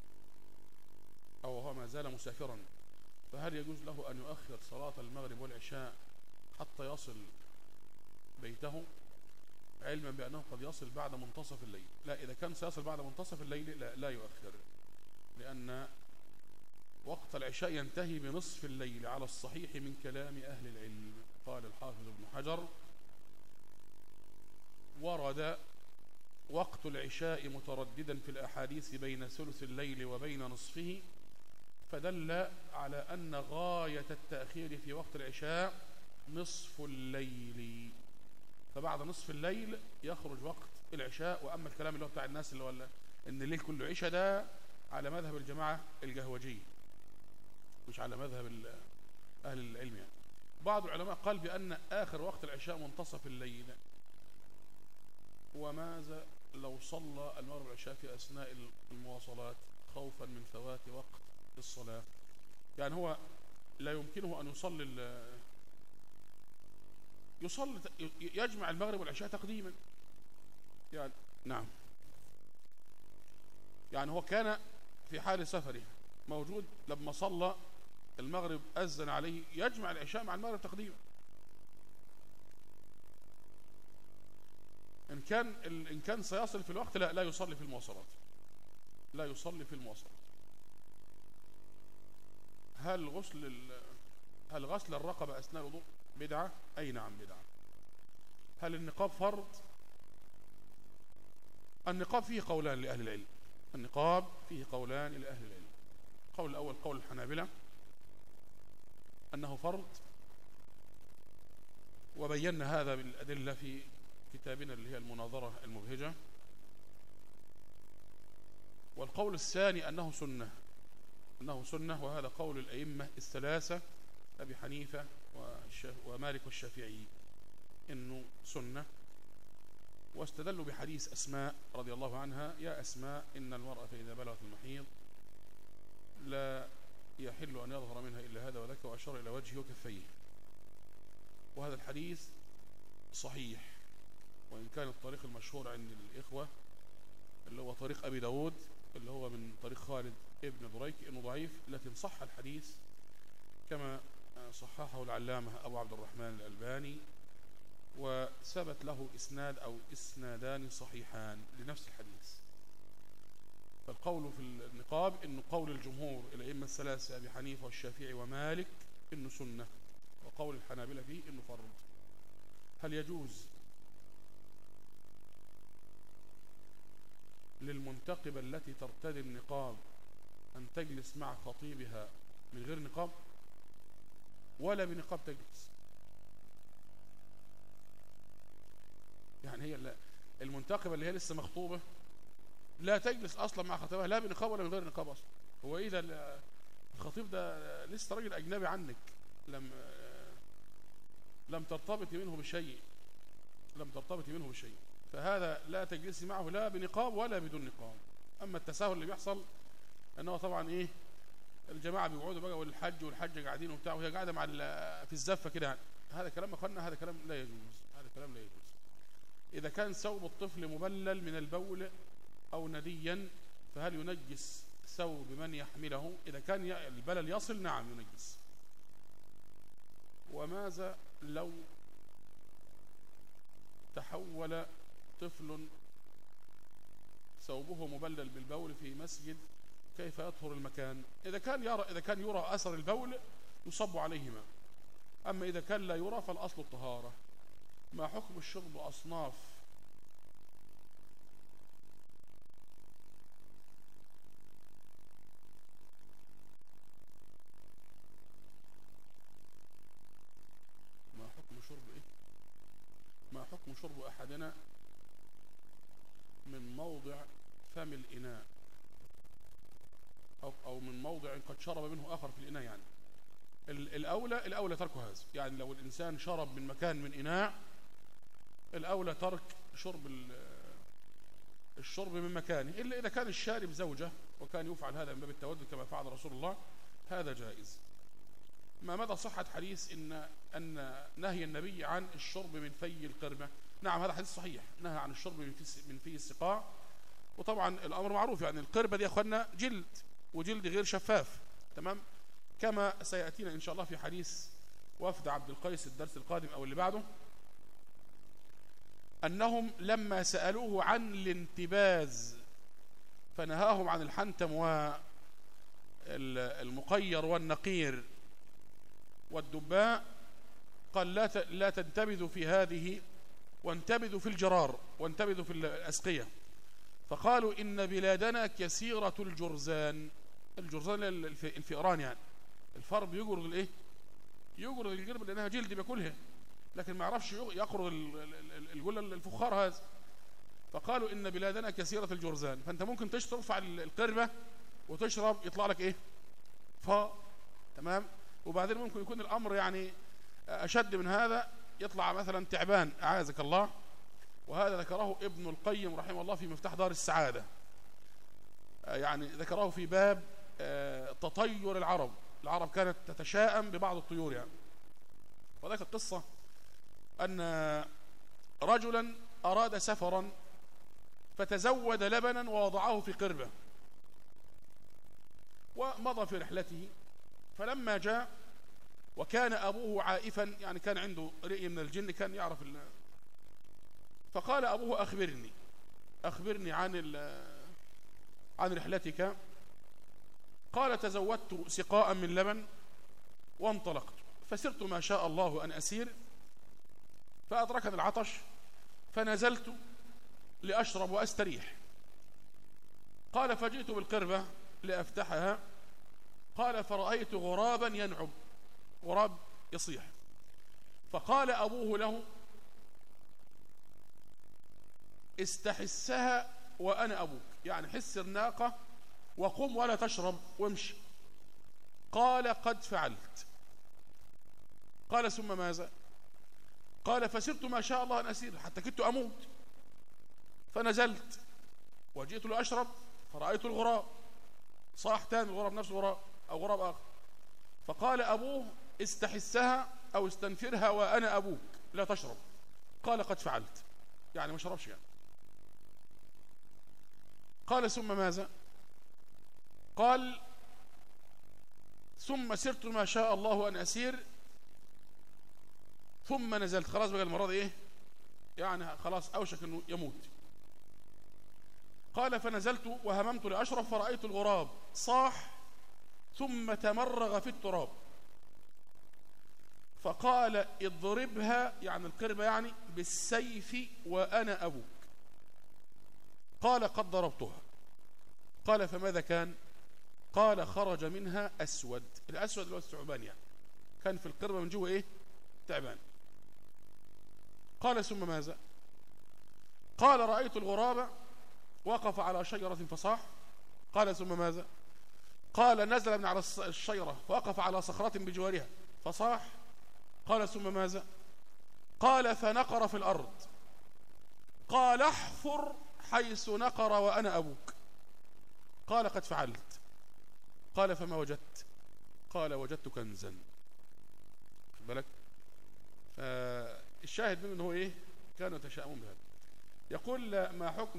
أو هو ما زال مسافرا، فهل يجوز له أن يؤخر صلاة المغرب والعشاء حتى يصل بيته، علما بأنه قد يصل بعد منتصف الليل؟ لا، إذا كان سيصل بعد منتصف الليل لا, لا يؤخر، لأن وقت العشاء ينتهي بنصف الليل على الصحيح من كلام أهل العلم. قال الحافظ ابن حجر: ورد وقت العشاء مترددا في الأحاديث بين ثلث الليل وبين نصفه، فدل على أن غاية التأخير في وقت العشاء نصف الليل، فبعد نصف الليل يخرج وقت العشاء. وأما الكلام اللي هو بتاع الناس اللي هو إن الليل كله عشاء، ده على مذهب الجماعة القهوجية، مش على مذهب أهل العلم. يعني بعض العلماء قال بأن آخر وقت العشاء منتصف الليل. وماذا لو صلى المغرب والعشاء في أثناء المواصلات خوفا من فوات وقت الصلاة؟ يعني هو لا يمكنه أن يصلي يصلي يجمع المغرب والعشاء تقديما. يعني نعم، يعني هو كان في حال سفره موجود، لما صلى المغرب أذن عليه يجمع العشاء مع المغرب تقديما، إن كان إن كان سيصل في الوقت لا لا يصلي في المواصلات، لا يصلي في المواصلات. هل غسل هل غسل الرقبة أثناء الوضوء بدعة؟ أي نعم بدعة. هل النقاب فرض؟ النقاب فيه قولان لأهل العلم، النقاب فيه قولان لأهل العلم. القول الأول قول الحنابلة أنه فرض، وبينا هذا بالأدلة في كتابنا اللي هي المناظرة المبهجة. والقول الثاني أنه سنة، أنه سنة، وهذا قول الأئمة الثلاثة أبي حنيفة ومالك والشافعي إنه سنة. واستدلوا بحديث أسماء رضي الله عنها: يا أسماء إن المرأة إذا بلغت المحيض لا يحل أن يظهر منها إلا هذا وذاك، وأشار إلى وجهه وكفيه. وهذا الحديث صحيح، وإن كان الطريق المشهور عند الإخوة اللي هو طريق أبي داود اللي هو من طريق خالد ابن دريك إنه ضعيف، لكن صح الحديث كما صححه العلامة أبو عبد الرحمن الألباني، وثبت له إسناد أو إسنادان صحيحان لنفس الحديث. فالقول في النقاب إنه قول الجمهور الأئمة الثلاثة أبي حنيفة والشافعي ومالك إنه سنة، وقول الحنابلة فيه إنه فرض. هل يجوز للمنتقبة التي ترتدي النقاب أن تجلس مع خطيبها من غير نقاب ولا بنقاب تجلس؟ يعني هي المنتقبة اللي هي لسه مخطوبة لا تجلس أصلا مع خطيبها لا بنقاب ولا من غير نقاب أصلا. هو إذا الخطيب ده لسه راجل أجنبي عنك، لم لم ترتبطي منه بشيء، لم ترتبطي منه بشيء، فهذا لا تجلسي معه لا بنقاب ولا بدون نقاب. أما التساهل اللي بيحصل أنه طبعا إيه، الجماعة بيقعدوا بقى والحج والحج قاعدين وبتاع وهي قاعدة مع في الزفة كده، هذا كلام أخوانا، هذا كلام لا يجوز، هذا كلام لا يجوز. إذا كان ثوب الطفل مبلل من البول أو نديا فهل ينجس ثوب من يحمله؟ إذا كان البلل يصل نعم ينجس. وماذا لو تحول طفل ثوبه مبلل بالبول في مسجد كيف يطهر المكان؟ إذا كان يرى إذا كان يرى أثر البول يصب عليه ماء، أما إذا كان لا يرى فالأصل الطهارة. ما حكم الشرب أصناف ما حكم شرب إيه؟ ما حكم شرب أحدنا من موضع فم الإناء أو أو من موضع قد شرب منه آخر في الإناء؟ يعني الأولى الأولى ترك هذا، يعني لو الإنسان شرب من مكان من إناء الأولى ترك شرب الشرب من مكانه، إلا إذا كان الشارب زوجة وكان يفعل هذا من باب التودد كما فعل رسول الله، هذا جائز. ما مدى صحة حديث إن أن نهي النبي عن الشرب من في القربة؟ نعم هذا حديث صحيح، نهى عن الشرب من في من في السقاع. وطبعا الأمر معروف، يعني القربة دي يا أخوانا جلد، وجلد غير شفاف، تمام، كما سيأتينا إن شاء الله في حديث وفد عبد القيس الدرس القادم أو اللي بعده، أنهم لما سألوه عن الانتباز فنهاهم عن الحنتم والمقير والنقير والدباء، قال لا لا تنتبذوا في هذه وانتبذوا في الجرار وانتبذوا في الأسقية. فقالوا إن بلادنا كثيرة الجرزان، الجرزان الفئران، يعني الفار بيجرد الايه؟ يجرد الجرب لأنها جلد بياكلها، لكن ما يعرفش يقرض الجلة الفخار هذا. فقالوا إن بلادنا كثيرة الجرزان، فأنت ممكن ترفع القربة وتشرب يطلع لك إيه؟ فا، تمام. وبعدين ممكن يكون الأمر يعني أشد من هذا، يطلع مثلا تعبان أعاذك الله. وهذا ذكره ابن القيم رحمه الله في مفتاح دار السعادة، يعني ذكره في باب تطير العرب، العرب كانت تتشائم ببعض الطيور يعني. وذلك القصة أن رجلا أراد سفرا فتزود لبنا ووضعه في قربة ومضى في رحلته، فلما جاء وكان أبوه عائفا، يعني كان عنده رئي من الجن كان يعرف ال... فقال أبوه أخبرني أخبرني عن عن رحلتك. قال تزودت سقاء من لبن وانطلقت، فسرت ما شاء الله أن أسير، فأدركني العطش فنزلت لأشرب وأستريح. قال فجئت بالقربة لأفتحها. قال فرأيت غرابا ينعب، غراب يصيح. فقال أبوه له استحسها وأنا أبوك، يعني حس الناقة وقم ولا تشرب وامشي. قال قد فعلت. قال ثم ماذا؟ قال فسرت ما شاء الله أن أسير حتى كدت أموت، فنزلت وجئت لأشرب فرأيت الغراب صاح تاني، الغراب نفس الغراب أو غراب آخر. فقال أبوه استحسها أو استنفرها وأنا أبوك لا تشرب. قال قد فعلت، يعني ما شربش يعني. قال ثم ماذا؟ قال ثم سرت ما شاء الله أن أسير ثم نزلت. خلاص بقى المرة دي إيه يعني، خلاص أوشك أنه يموت. قال فنزلت وهممت لأشرب فرأيت الغراب صاح ثم تمرغ في التراب. فقال اضربها، يعني القربة يعني، بالسيف وأنا أبوك. قال قد ضربتها. قال فماذا كان؟ قال خرج منها أسود. الأسود اللي هو الثعبان، يعني كان في القربة من جوه إيه؟ تعبان. قال ثم ماذا؟ قال رأيت الغراب وقف على شجرة فصاح. قال ثم ماذا؟ قال نزل من على الشجرة وقف على صخرة بجوارها فصاح. قال ثم ماذا؟ قال فنقر في الأرض. قال احفر حيث نقر وأنا أبوك. قال قد فعلت. قال فما وجدت؟ قال وجدت كنزا. خد بالك. فالشاهد منه انه ايه؟ كانوا يتشائمون بهذا. يقول ما حكم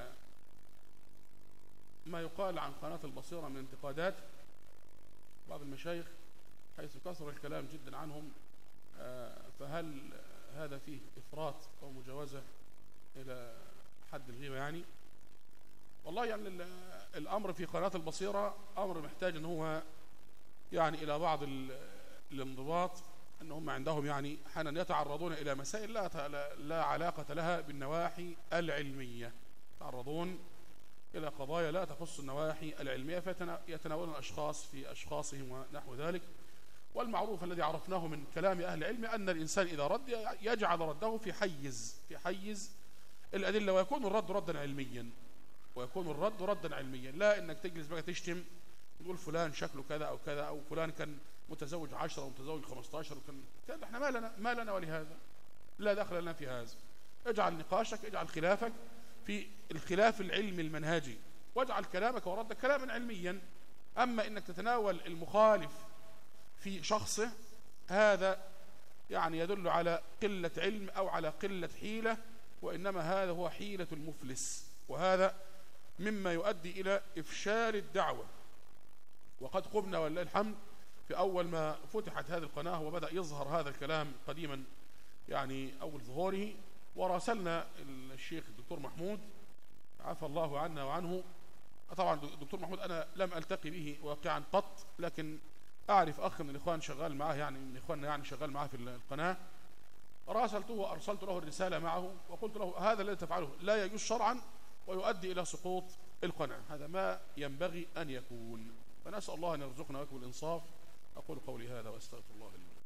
ما يقال عن قناة البصيرة من انتقادات بعض المشايخ حيث كثر الكلام جدا عنهم، فهل هذا فيه إفراط أو مجاوزة إلى حد الغيبة؟ يعني والله يعني الأمر في قناة البصيرة أمر محتاج أن هو يعني إلى بعض الانضباط، أن هم عندهم يعني حانا يتعرضون إلى مسائل لا لا علاقة لها بالنواحي العلمية، يتعرضون إلى قضايا لا تخص النواحي العلمية فيتناولون الأشخاص في أشخاصهم ونحو ذلك. والمعروف الذي عرفناه من كلام أهل العلم أن الإنسان إذا رد يجعل رده في حيز في حيز الأدلة، ويكون الرد ردا علميا ويكون الرد ردا علميا، لا إنك تجلس بقى تشتم تقول فلان شكله كذا أو كذا، أو فلان كان متزوج عشرة ومتزوج خمستاشر وكان كذا. احنا ما لنا ما لنا ولهذا، لا دخل لنا في هذا. اجعل نقاشك، اجعل خلافك في الخلاف العلمي المنهجي، واجعل كلامك وردك كلاما علميا. أما إنك تتناول المخالف في شخصه هذا يعني يدل على قلة علم أو على قلة حيلة، وإنما هذا هو حيلة المفلس، وهذا مما يؤدي إلى إفشال الدعوة. وقد قمنا ولله الحمد في أول ما فتحت هذه القناة وبدأ يظهر هذا الكلام قديما، يعني أول ظهوره، وراسلنا الشيخ الدكتور محمود عفى الله عنا وعنه. طبعا الدكتور محمود أنا لم ألتقي به واقعا قط، لكن أعرف أخ من الإخوان شغال معه، يعني من إخواننا يعني شغال معه في القناة. راسلته وأرسلت له الرسالة معه وقلت له هذا الذي تفعله لا يجوز شرعا ويؤدي إلى سقوط القناة، هذا ما ينبغي أن يكون. فنسأل الله أن يرزقنا ويكون الإنصاف. أقول قولي هذا وأستغفر الله لي.